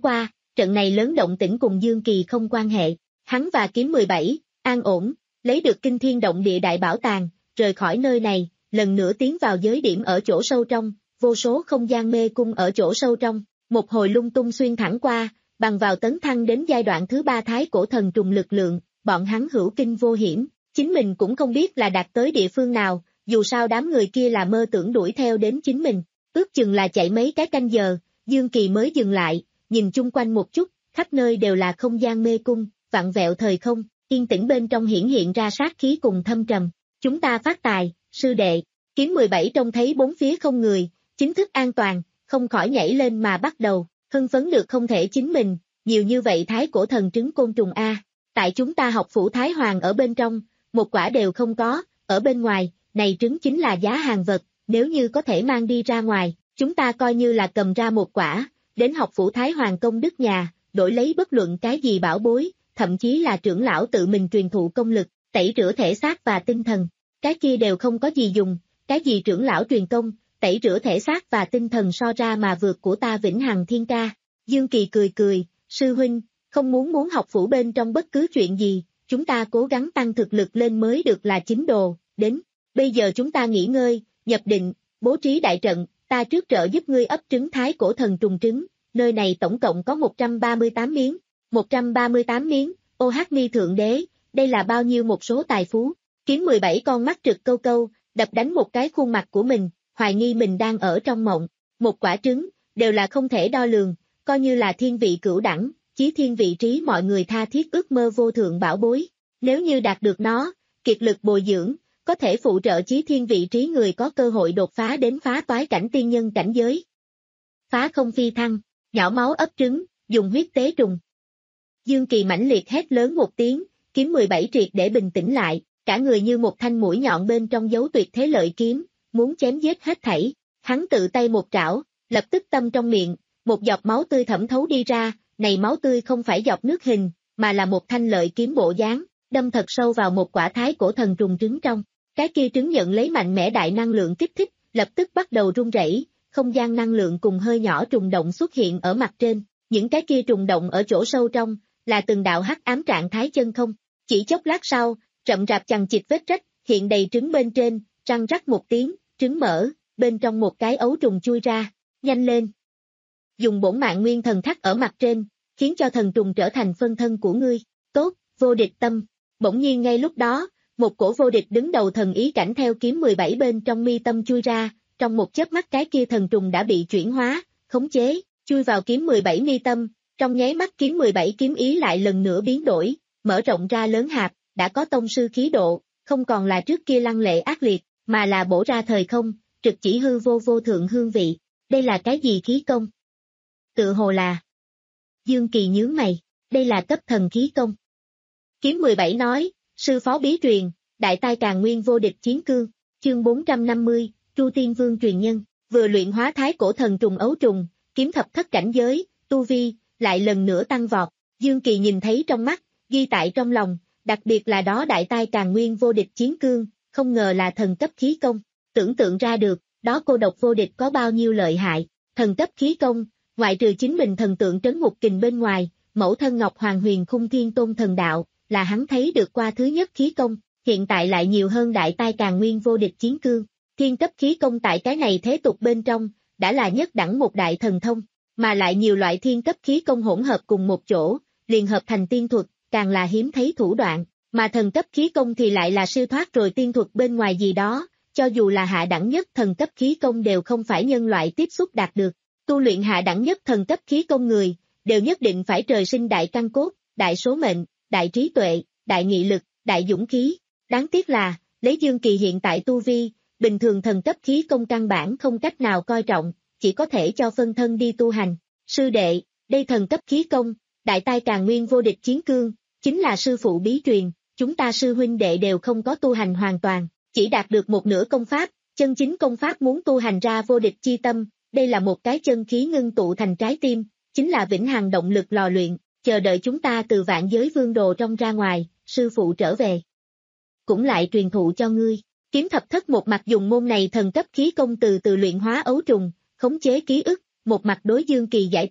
trận này lớn động tĩnh cùng Dương Kỳ không quan hệ, hắn và kiếm mười bảy, an ổn, lấy được kinh thiên động địa đại bảo tàng, rời khỏi nơi này, lần nữa tiến vào giới điểm ở chỗ sâu trong, vô số không gian mê cung ở chỗ sâu trong, một hồi lung tung xuyên thẳng qua, bằng vào tấn thăng đến giai đoạn thứ ba thái cổ thần trùng lực lượng, bọn hắn hữu kinh vô hiểm, chính mình cũng không biết là đạt tới địa phương nào, dù sao đám người kia là mơ tưởng đuổi theo đến chính mình, ước chừng là chạy mấy cái canh giờ, Dương Kỳ mới dừng lại, nhìn chung quanh một chút, khắp nơi đều là không gian mê cung, vặn vẹo thời không, yên tĩnh bên trong hiển hiện ra sát khí cùng thâm trầm, chúng ta phát tài, sư đệ, kiếm mười bảy trông thấy bốn phía không người, chính thức an toàn, không khỏi nhảy lên mà bắt đầu, hưng phấn được không thể chính mình, nhiều như vậy thái cổ thần trứng côn trùng A, tại chúng ta học phủ Thái Hoàng ở bên trong, một quả đều không có, ở bên ngoài, này trứng chính là giá hàng vật, nếu như có thể mang đi ra ngoài, chúng ta coi như là cầm ra một quả, đến học phủ Thái Hoàng công đức nhà, đổi lấy bất luận cái gì bảo bối, thậm chí là trưởng lão tự mình truyền thụ công lực, tẩy rửa thể xác và tinh thần, cái kia đều không có gì dùng, cái gì trưởng lão truyền công, tẩy rửa thể xác và tinh thần so ra mà vượt của ta vĩnh hằng thiên ca. Dương Kỳ cười cười, sư huynh, không muốn muốn học phủ bên trong bất cứ chuyện gì, chúng ta cố gắng tăng thực lực lên mới được là chính đồ, đến, bây giờ chúng ta nghỉ ngơi, nhập định, bố trí đại trận, ta trước trợ giúp ngươi ấp trứng thái cổ thần trùng trứng, nơi này tổng cộng có một trăm ba mươi tám miếng, một trăm ba mươi tám miếng, ô hát mi thượng đế, đây là bao nhiêu một số tài phú, kiếm mười bảy con mắt trực câu câu, đập đánh một cái khuôn mặt của mình, hoài nghi mình đang ở trong mộng, một quả trứng, đều là không thể đo lường, coi như là thiên vị cửu đẳng, chí thiên vị trí mọi người tha thiết ước mơ vô thượng bảo bối, nếu như đạt được nó, kiệt lực bồi dưỡng, có thể phụ trợ chí thiên vị trí người có cơ hội đột phá đến phá toái cảnh tiên nhân cảnh giới. Phá không phi thăng, nhỏ máu ấp trứng, dùng huyết tế trùng. Dương Kỳ mãnh liệt hét lớn một tiếng, kiếm mười bảy triệt để bình tĩnh lại, cả người như một thanh mũi nhọn bên trong dấu tuyệt thế lợi kiếm, muốn chém giết hết thảy. Hắn tự tay một trảo, lập tức tâm trong miệng, một giọt máu tươi thẩm thấu đi ra, này máu tươi không phải giọt nước hình, mà là một thanh lợi kiếm bộ dáng, đâm thật sâu vào một quả thái cổ thần trùng trứng trong. Cái kia trứng nhận lấy mạnh mẽ đại năng lượng kích thích, lập tức bắt đầu rung rẩy, không gian năng lượng cùng hơi nhỏ trùng động xuất hiện ở mặt trên, những cái kia trùng động ở chỗ sâu trong, là từng đạo hắc ám trạng thái chân không. Chỉ chốc lát sau, rậm rạp chằng chịt vết rách, hiện đầy trứng bên trên, răng rắc một tiếng, trứng mở, bên trong một cái ấu trùng chui ra, nhanh lên. Dùng bổn mạng nguyên thần khắc ở mặt trên, khiến cho thần trùng trở thành phân thân của ngươi, tốt, vô địch tâm. Bỗng nhiên ngay lúc đó, một cổ vô địch đứng đầu thần ý cảnh theo kiếm mười bảy bên trong mi tâm chui ra, trong một chớp mắt cái kia thần trùng đã bị chuyển hóa, khống chế, chui vào kiếm mười bảy mi tâm, trong nháy mắt kiếm mười bảy kiếm ý lại lần nữa biến đổi, mở rộng ra lớn hạp, đã có tông sư khí độ, không còn là trước kia lăng lệ ác liệt, mà là bổ ra thời không, trực chỉ hư vô vô thượng hương vị, đây là cái gì khí công? Tự hồ là Dương Kỳ nhướng mày, đây là cấp thần khí công. Kiếm mười bảy nói, sư phó bí truyền, đại tai càn nguyên vô địch chiến cương, chương bốn trăm năm mươi, Tru Tiên Vương truyền nhân, vừa luyện hóa thái cổ thần trùng ấu trùng, kiếm thập thất cảnh giới, tu vi, lại lần nữa tăng vọt, Dương Kỳ nhìn thấy trong mắt, ghi tại trong lòng, đặc biệt là đó đại tai càn nguyên vô địch chiến cương, không ngờ là thần cấp khí công, tưởng tượng ra được, đó cô độc vô địch có bao nhiêu lợi hại, thần cấp khí công, ngoại trừ chính mình thần tượng trấn ngục kình bên ngoài, mẫu thân Ngọc Hoàng Huyền Khung Thiên Tôn thần đạo, là hắn thấy được qua thứ nhất khí công, hiện tại lại nhiều hơn đại tai càn nguyên vô địch chiến cương, thiên cấp khí công tại cái này thế tục bên trong, đã là nhất đẳng một đại thần thông, mà lại nhiều loại thiên cấp khí công hỗn hợp cùng một chỗ, liền hợp thành tiên thuật, càng là hiếm thấy thủ đoạn, mà thần cấp khí công thì lại là siêu thoát rồi tiên thuật bên ngoài gì đó, cho dù là hạ đẳng nhất thần cấp khí công đều không phải nhân loại tiếp xúc đạt được, tu luyện hạ đẳng nhất thần cấp khí công người, đều nhất định phải trời sinh đại căn cốt, đại số mệnh, đại trí tuệ, đại nghị lực, đại dũng khí, đáng tiếc là, lấy Dương Kỳ hiện tại tu vi, bình thường thần cấp khí công căn bản không cách nào coi trọng, chỉ có thể cho phân thân đi tu hành, sư đệ, đây thần cấp khí công, đại tai càn nguyên vô địch chiến cương, chính là sư phụ bí truyền, chúng ta sư huynh đệ đều không có tu hành hoàn toàn, chỉ đạt được một nửa công pháp, chân chính công pháp muốn tu hành ra vô địch chi tâm, đây là một cái chân khí ngưng tụ thành trái tim, chính là vĩnh hằng động lực lò luyện, chờ đợi chúng ta từ vạn giới vương đồ trong ra ngoài, sư phụ trở về. Cũng lại truyền thụ cho ngươi, kiếm thập thất một mặt dùng môn này thần cấp khí công từ từ luyện hóa ấu trùng, khống chế ký ức, một mặt đối Dương Kỳ giải thích,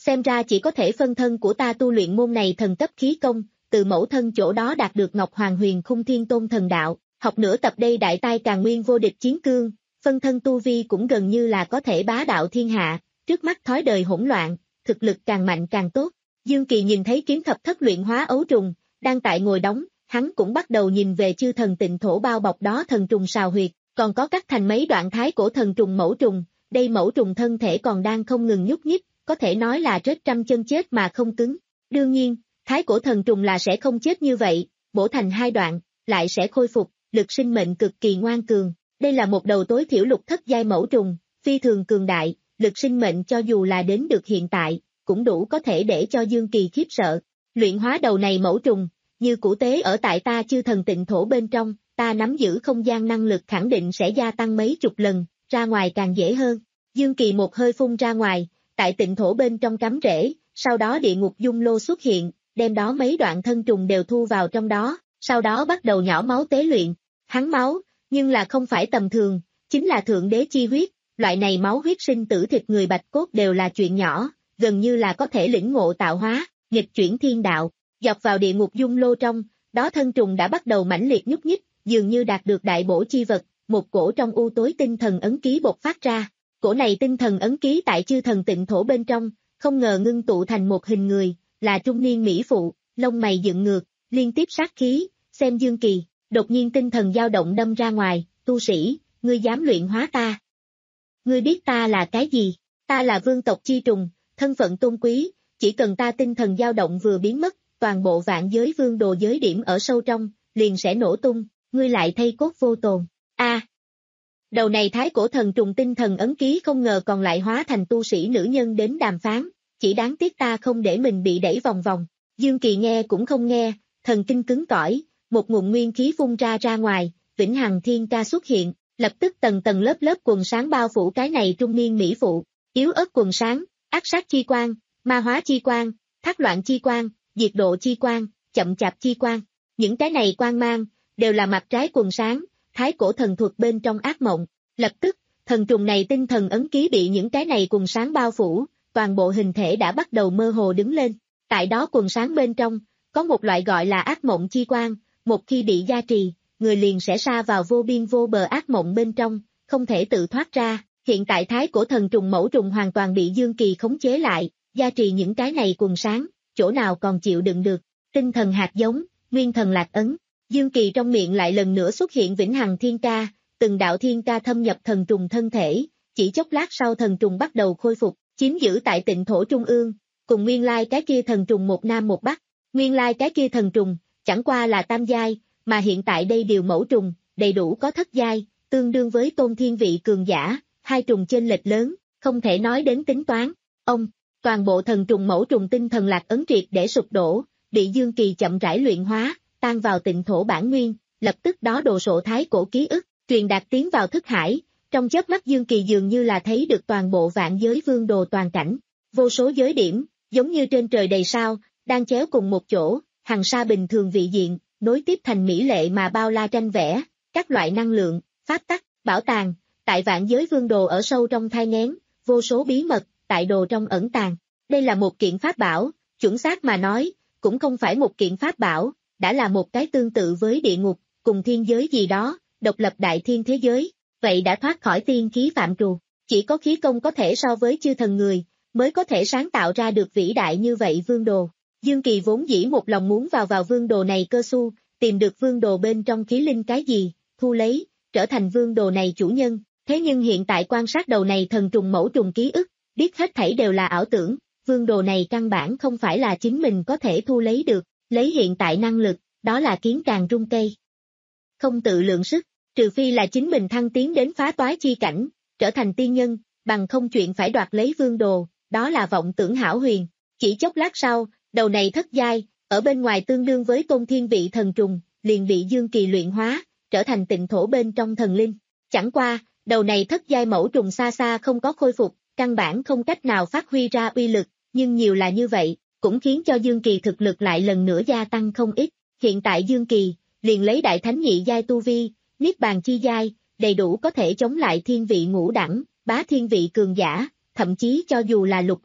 xem ra chỉ có thể phân thân của ta tu luyện môn này thần cấp khí công, từ mẫu thân chỗ đó đạt được Ngọc Hoàng Huyền Khung Thiên Tôn thần đạo, học nửa tập đây đại tai Càn Nguyên vô địch chiến cương, phân thân tu vi cũng gần như là có thể bá đạo thiên hạ, trước mắt thói đời hỗn loạn, thực lực càng mạnh càng tốt. Dương Kỳ nhìn thấy kiếm thập thất luyện hóa ấu trùng, đang tại ngồi đóng, hắn cũng bắt đầu nhìn về chư thần tịnh thổ bao bọc đó thần trùng sào huyệt, còn có cắt thành mấy đoạn thái cổ thần trùng mẫu trùng, đây mẫu trùng thân thể còn đang không ngừng nhúc nhích, có thể nói là rết trăm chân chết mà không cứng. Đương nhiên, thái cổ thần trùng là sẽ không chết như vậy, bổ thành hai đoạn, lại sẽ khôi phục, lực sinh mệnh cực kỳ ngoan cường. Đây là một đầu tối thiểu lục thất giai mẫu trùng, phi thường cường đại, lực sinh mệnh cho dù là đến được hiện tại, cũng đủ có thể để cho Dương Kỳ khiếp sợ. Luyện hóa đầu này mẫu trùng, như củ tế ở tại ta chư thần tịnh thổ bên trong, ta nắm giữ không gian năng lực khẳng định sẽ gia tăng mấy chục lần, ra ngoài càng dễ hơn. Dương Kỳ một hơi phun ra ngoài, tại tịnh thổ bên trong cắm rễ, sau đó địa ngục dung lô xuất hiện, đem đó mấy đoạn thân trùng đều thu vào trong đó, sau đó bắt đầu nhỏ máu tế luyện. Hắn máu, nhưng là không phải tầm thường, chính là thượng đế chi huyết, loại này máu huyết sinh tử thịt người bạch cốt đều là chuyện nhỏ, gần như là có thể lĩnh ngộ tạo hóa, nghịch chuyển thiên đạo. Dọc vào địa ngục dung lô trong, đó thân trùng đã bắt đầu mãnh liệt nhúc nhích, dường như đạt được đại bổ chi vật, một cổ trong u tối tinh thần ấn ký bộc phát ra. Cổ này tinh thần ấn ký tại chư thần tịnh thổ bên trong, không ngờ ngưng tụ thành một hình người, là trung niên mỹ phụ, lông mày dựng ngược, liên tiếp sát khí, xem Dương Kỳ, đột nhiên tinh thần dao động đâm ra ngoài, tu sĩ, ngươi dám luyện hóa ta. Ngươi biết ta là cái gì? Ta là vương tộc chi trùng, thân phận tôn quý, chỉ cần ta tinh thần dao động vừa biến mất, toàn bộ vạn giới vương đồ giới điểm ở sâu trong, liền sẽ nổ tung, ngươi lại thay cốt vô tồn. A, à, đầu này thái cổ thần trùng tinh thần ấn ký không ngờ còn lại hóa thành tu sĩ nữ nhân đến đàm phán, chỉ đáng tiếc ta không để mình bị đẩy vòng vòng. Dương Kỳ nghe cũng không nghe, thần kinh cứng cỏi, một nguồn nguyên khí phun ra ra ngoài, vĩnh hằng thiên ca xuất hiện, lập tức tầng tầng lớp lớp quần sáng bao phủ cái này trung niên mỹ phụ, yếu ớt quần sáng, ác sát chi quang, ma hóa chi quang, thác loạn chi quang, diệt độ chi quang, chậm chạp chi quang. Những cái này quang mang, đều là mặt trái quần sáng, thái cổ thần thuật bên trong ác mộng. Lập tức, thần trùng này tinh thần ấn ký bị những cái này quần sáng bao phủ, toàn bộ hình thể đã bắt đầu mơ hồ đứng lên. Tại đó quần sáng bên trong, có một loại gọi là ác mộng chi quang, một khi bị gia trì, người liền sẽ sa vào vô biên vô bờ ác mộng bên trong, không thể tự thoát ra. Hiện tại thái cổ thần trùng mẫu trùng hoàn toàn bị Dương Kỳ khống chế lại, gia trì những cái này quần sáng, chỗ nào còn chịu đựng được. Tinh thần hạt giống, nguyên thần lạc ấn, Dương Kỳ trong miệng lại lần nữa xuất hiện vĩnh hằng thiên ca, từng đạo thiên ca thâm nhập thần trùng thân thể, chỉ chốc lát sau thần trùng bắt đầu khôi phục, chiếm giữ tại tịnh thổ trung ương, cùng nguyên lai cái kia thần trùng một nam một bắc. Nguyên lai cái kia thần trùng, chẳng qua là tam giai, mà hiện tại đây điều mẫu trùng, đầy đủ có thất giai, tương đương với tôn thiên vị cường giả, hai trùng chênh lệch lớn, không thể nói đến tính toán. Ông, toàn bộ thần trùng mẫu trùng tinh thần lạc ấn triệt để sụp đổ, bị Dương Kỳ chậm rãi luyện hóa, tan vào tịnh thổ bản nguyên, lập tức đó đồ sộ thái cổ ký ức, truyền đạt tiến vào thức hải, trong chớp mắt Dương Kỳ dường như là thấy được toàn bộ vạn giới vương đồ toàn cảnh, vô số giới điểm, giống như trên trời đầy sao, đang chéo cùng một chỗ, hằng sa bình thường vị diện, nối tiếp thành mỹ lệ mà bao la tranh vẽ, các loại năng lượng, pháp tắc, bảo tàng, tại vạn giới vương đồ ở sâu trong thai nghén, vô số bí mật, tại đồ trong ẩn tàng. Đây là một kiện pháp bảo, chuẩn xác mà nói, cũng không phải một kiện pháp bảo, đã là một cái tương tự với địa ngục, cùng thiên giới gì đó, độc lập đại thiên thế giới, vậy đã thoát khỏi tiên khí phạm trù. Chỉ có khí công có thể so với chư thần người, mới có thể sáng tạo ra được vĩ đại như vậy vương đồ. Dương Kỳ vốn dĩ một lòng muốn vào vào vương đồ này cơ su, tìm được vương đồ bên trong khí linh cái gì, thu lấy, trở thành vương đồ này chủ nhân. Thế nhưng hiện tại quan sát đầu này thần trùng mẫu trùng ký ức, biết hết thảy đều là ảo tưởng, vương đồ này căn bản không phải là chính mình có thể thu lấy được, lấy hiện tại năng lực, đó là kiến càng rung cây. Không tự lượng sức, trừ phi là chính mình thăng tiến đến phá toái chi cảnh, trở thành tiên nhân, bằng không chuyện phải đoạt lấy vương đồ, đó là vọng tưởng hão huyền. Chỉ chốc lát sau, đầu này thất giai, ở bên ngoài tương đương với tôn thiên vị thần trùng, liền bị Dương Kỳ luyện hóa, trở thành tịnh thổ bên trong thần linh. Chẳng qua, đầu này thất giai mẫu trùng xa xa không có khôi phục, căn bản không cách nào phát huy ra uy lực, nhưng nhiều là như vậy, cũng khiến cho Dương Kỳ thực lực lại lần nữa gia tăng không ít. Hiện tại Dương Kỳ, liền lấy đại thánh nhị giai tu vi, niết bàn chi giai, đầy đủ có thể chống lại thiên vị ngũ đẳng, bá thiên vị cường giả, thậm chí cho dù là lục đẳng,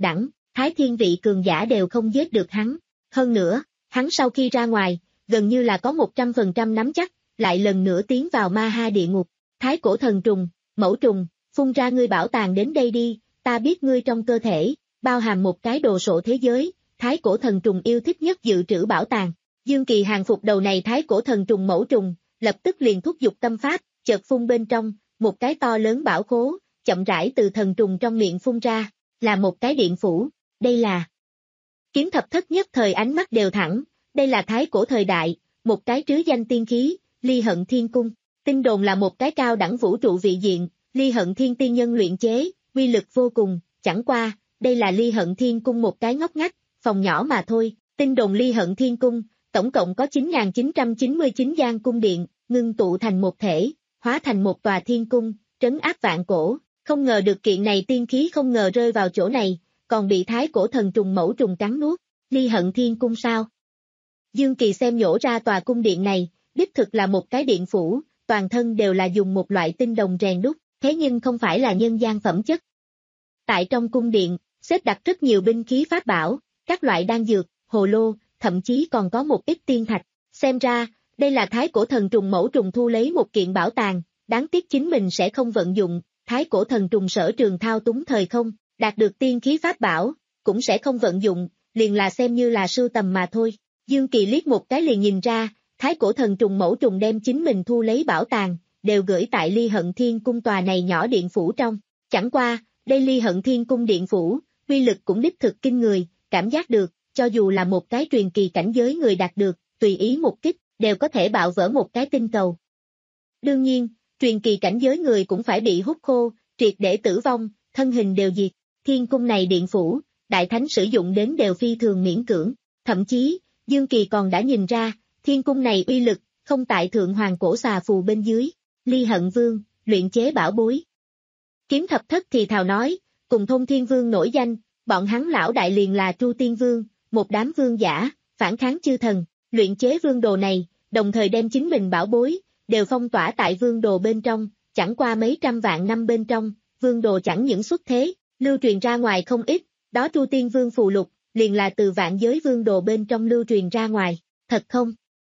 Thái thiên vị cường giả đều không giết được hắn. Hơn nữa, hắn sau khi ra ngoài, gần như là có một trăm phần trăm nắm chắc, lại lần nữa tiến vào ma ha địa ngục. Thái cổ thần trùng, mẫu trùng, phun ra ngươi bảo tàng đến đây đi, ta biết ngươi trong cơ thể, bao hàm một cái đồ sộ thế giới, thái cổ thần trùng yêu thích nhất dự trữ bảo tàng. Dương Kỳ hàng phục đầu này thái cổ thần trùng mẫu trùng, lập tức liền thúc giục tâm pháp, chợt phun bên trong, một cái to lớn bảo khố, chậm rãi từ thần trùng trong miệng phun ra, là một cái điện phủ, đây là... Kiếm thập thất nhất thời ánh mắt đều thẳng, đây là thái cổ thời đại, một cái trứ danh tiên khí, Ly Hận Thiên Cung, tin đồn là một cái cao đẳng vũ trụ vị diện, Ly Hận Thiên tiên nhân luyện chế, uy lực vô cùng, chẳng qua, đây là Ly Hận Thiên Cung một cái ngóc ngách, phòng nhỏ mà thôi, tin đồn Ly Hận Thiên Cung, tổng cộng có chín nghìn chín trăm chín mươi chín gian cung điện, ngưng tụ thành một thể, hóa thành một tòa thiên cung, trấn áp vạn cổ, không ngờ được kiện này tiên khí không ngờ rơi vào chỗ này, còn bị thái cổ thần trùng mẫu trùng cắn nuốt, Ly Hận Thiên Cung sao? Dương Kỳ xem nhổ ra tòa cung điện này, đích thực là một cái điện phủ, toàn thân đều là dùng một loại tinh đồng rèn đúc, thế nhưng không phải là nhân gian phẩm chất. Tại trong cung điện, xếp đặt rất nhiều binh khí pháp bảo, các loại đan dược, hồ lô, thậm chí còn có một ít tiên thạch. Xem ra, đây là thái cổ thần trùng mẫu trùng thu lấy một kiện bảo tàng, đáng tiếc chính mình sẽ không vận dụng, thái cổ thần trùng sở trường thao túng thời không, đạt được tiên khí pháp bảo, cũng sẽ không vận dụng, liền là xem như là sưu tầm mà thôi. Dương Kỳ liếc một cái liền nhìn ra, thái cổ thần trùng mẫu trùng đem chính mình thu lấy bảo tàng, đều gửi tại Ly Hận Thiên Cung tòa này nhỏ điện phủ trong. Chẳng qua, đây Ly Hận Thiên Cung điện phủ, uy lực cũng đích thực kinh người, cảm giác được, cho dù là một cái truyền kỳ cảnh giới người đạt được, tùy ý một kích, đều có thể bạo vỡ một cái tinh cầu. Đương nhiên, truyền kỳ cảnh giới người cũng phải bị hút khô, triệt để tử vong, thân hình đều diệt. Thiên cung này điện phủ, đại thánh sử dụng đến đều phi thường miễn cưỡng, thậm chí, Dương Kỳ còn đã nhìn ra, thiên cung này uy lực, không tại thượng hoàng cổ xà phù bên dưới, Ly Hận Vương, luyện chế bảo bối. Kiếm thập thất thì thào nói, cùng Thôn Thiên Vương nổi danh, bọn hắn lão đại liền là Tru Tiên Vương, một đám vương giả, phản kháng chư thần, luyện chế vương đồ này, đồng thời đem chính mình bảo bối, đều phong tỏa tại vương đồ bên trong, chẳng qua mấy trăm vạn năm bên trong, vương đồ chẳng những xuất thế, lưu truyền ra ngoài không ít, đó Tru Tiên Vương phù lục, liền là từ vạn giới vương đồ bên trong lưu truyền ra ngoài, thật không?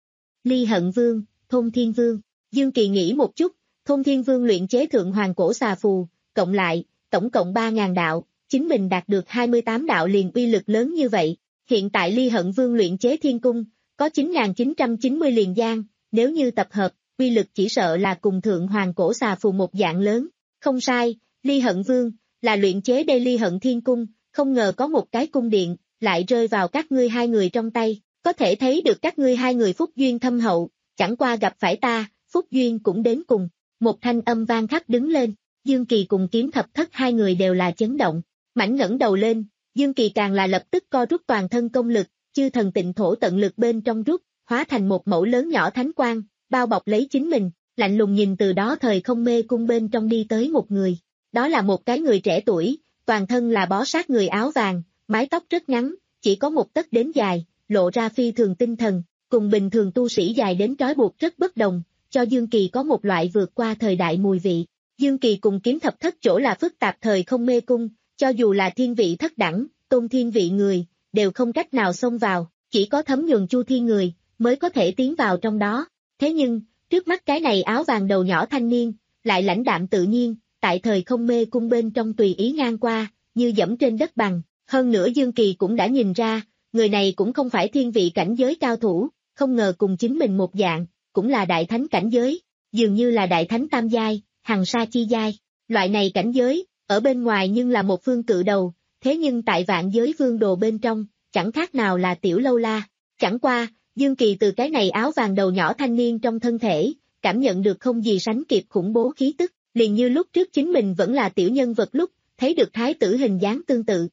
Ly Hận Vương, Thôn Thiên Vương, Dương Kỳ nghĩ một chút, Thôn Thiên Vương luyện chế thượng hoàng cổ xà phù, cộng lại, tổng cộng ba nghìn đạo, chính mình đạt được hai mươi tám đạo liền uy lực lớn như vậy, hiện tại Ly Hận Vương luyện chế thiên cung, có chín nghìn chín trăm chín mươi liền gian, nếu như tập hợp, uy lực chỉ sợ là cùng thượng hoàng cổ xà phù một dạng lớn, không sai, Ly Hận Vương, là luyện chế đây Ly Hận Thiên Cung, không ngờ có một cái cung điện, lại rơi vào các ngươi hai người trong tay, có thể thấy được các ngươi hai người phúc duyên thâm hậu, chẳng qua gặp phải ta, phúc duyên cũng đến cùng, một thanh âm vang khắp đứng lên, Dương Kỳ cùng Kiếm Thập Thất hai người đều là chấn động, mảnh ngẩng đầu lên, Dương Kỳ càng là lập tức co rút toàn thân công lực, chư thần tịnh thổ tận lực bên trong rút, hóa thành một mẫu lớn nhỏ thánh quang, bao bọc lấy chính mình, lạnh lùng nhìn từ đó thời không mê cung bên trong đi tới một người, đó là một cái người trẻ tuổi, toàn thân là bó sát người áo vàng, mái tóc rất ngắn, chỉ có một tấc đến dài, lộ ra phi thường tinh thần, cùng bình thường tu sĩ dài đến trói buộc rất bất đồng, cho Dương Kỳ có một loại vượt qua thời đại mùi vị. Dương Kỳ cùng Kiếm Thập Thất chỗ là phức tạp thời không mê cung, cho dù là thiên vị thất đẳng, tôn thiên vị người, đều không cách nào xông vào, chỉ có thấm nhuần chu thiên người, mới có thể tiến vào trong đó. Thế nhưng, trước mắt cái này áo vàng đầu nhỏ thanh niên, lại lãnh đạm tự nhiên, tại thời không mê cung bên trong tùy ý ngang qua, như dẫm trên đất bằng. Hơn nữa Dương Kỳ cũng đã nhìn ra, người này cũng không phải thiên vị cảnh giới cao thủ, không ngờ cùng chính mình một dạng, cũng là đại thánh cảnh giới, dường như là đại thánh tam giai, hằng sa chi giai. Loại này cảnh giới, ở bên ngoài nhưng là một phương cự đầu, thế nhưng tại vạn giới vương đồ bên trong, chẳng khác nào là tiểu lâu la. Chẳng qua, Dương Kỳ từ cái này áo vàng đầu nhỏ thanh niên trong thân thể, cảm nhận được không gì sánh kịp khủng bố khí tức, liền như lúc trước chính mình vẫn là tiểu nhân vật lúc, thấy được thái tử hình dáng tương tự.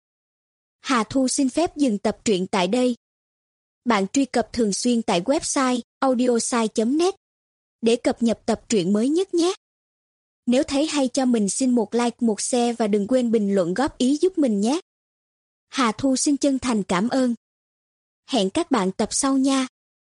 Hà Thu xin phép dừng tập truyện tại đây. Bạn truy cập thường xuyên tại website audiosai chấm net để cập nhật tập truyện mới nhất nhé. Nếu thấy hay cho mình xin một like, một share và đừng quên bình luận góp ý giúp mình nhé. Hà Thu xin chân thành cảm ơn. Hẹn các bạn tập sau nha.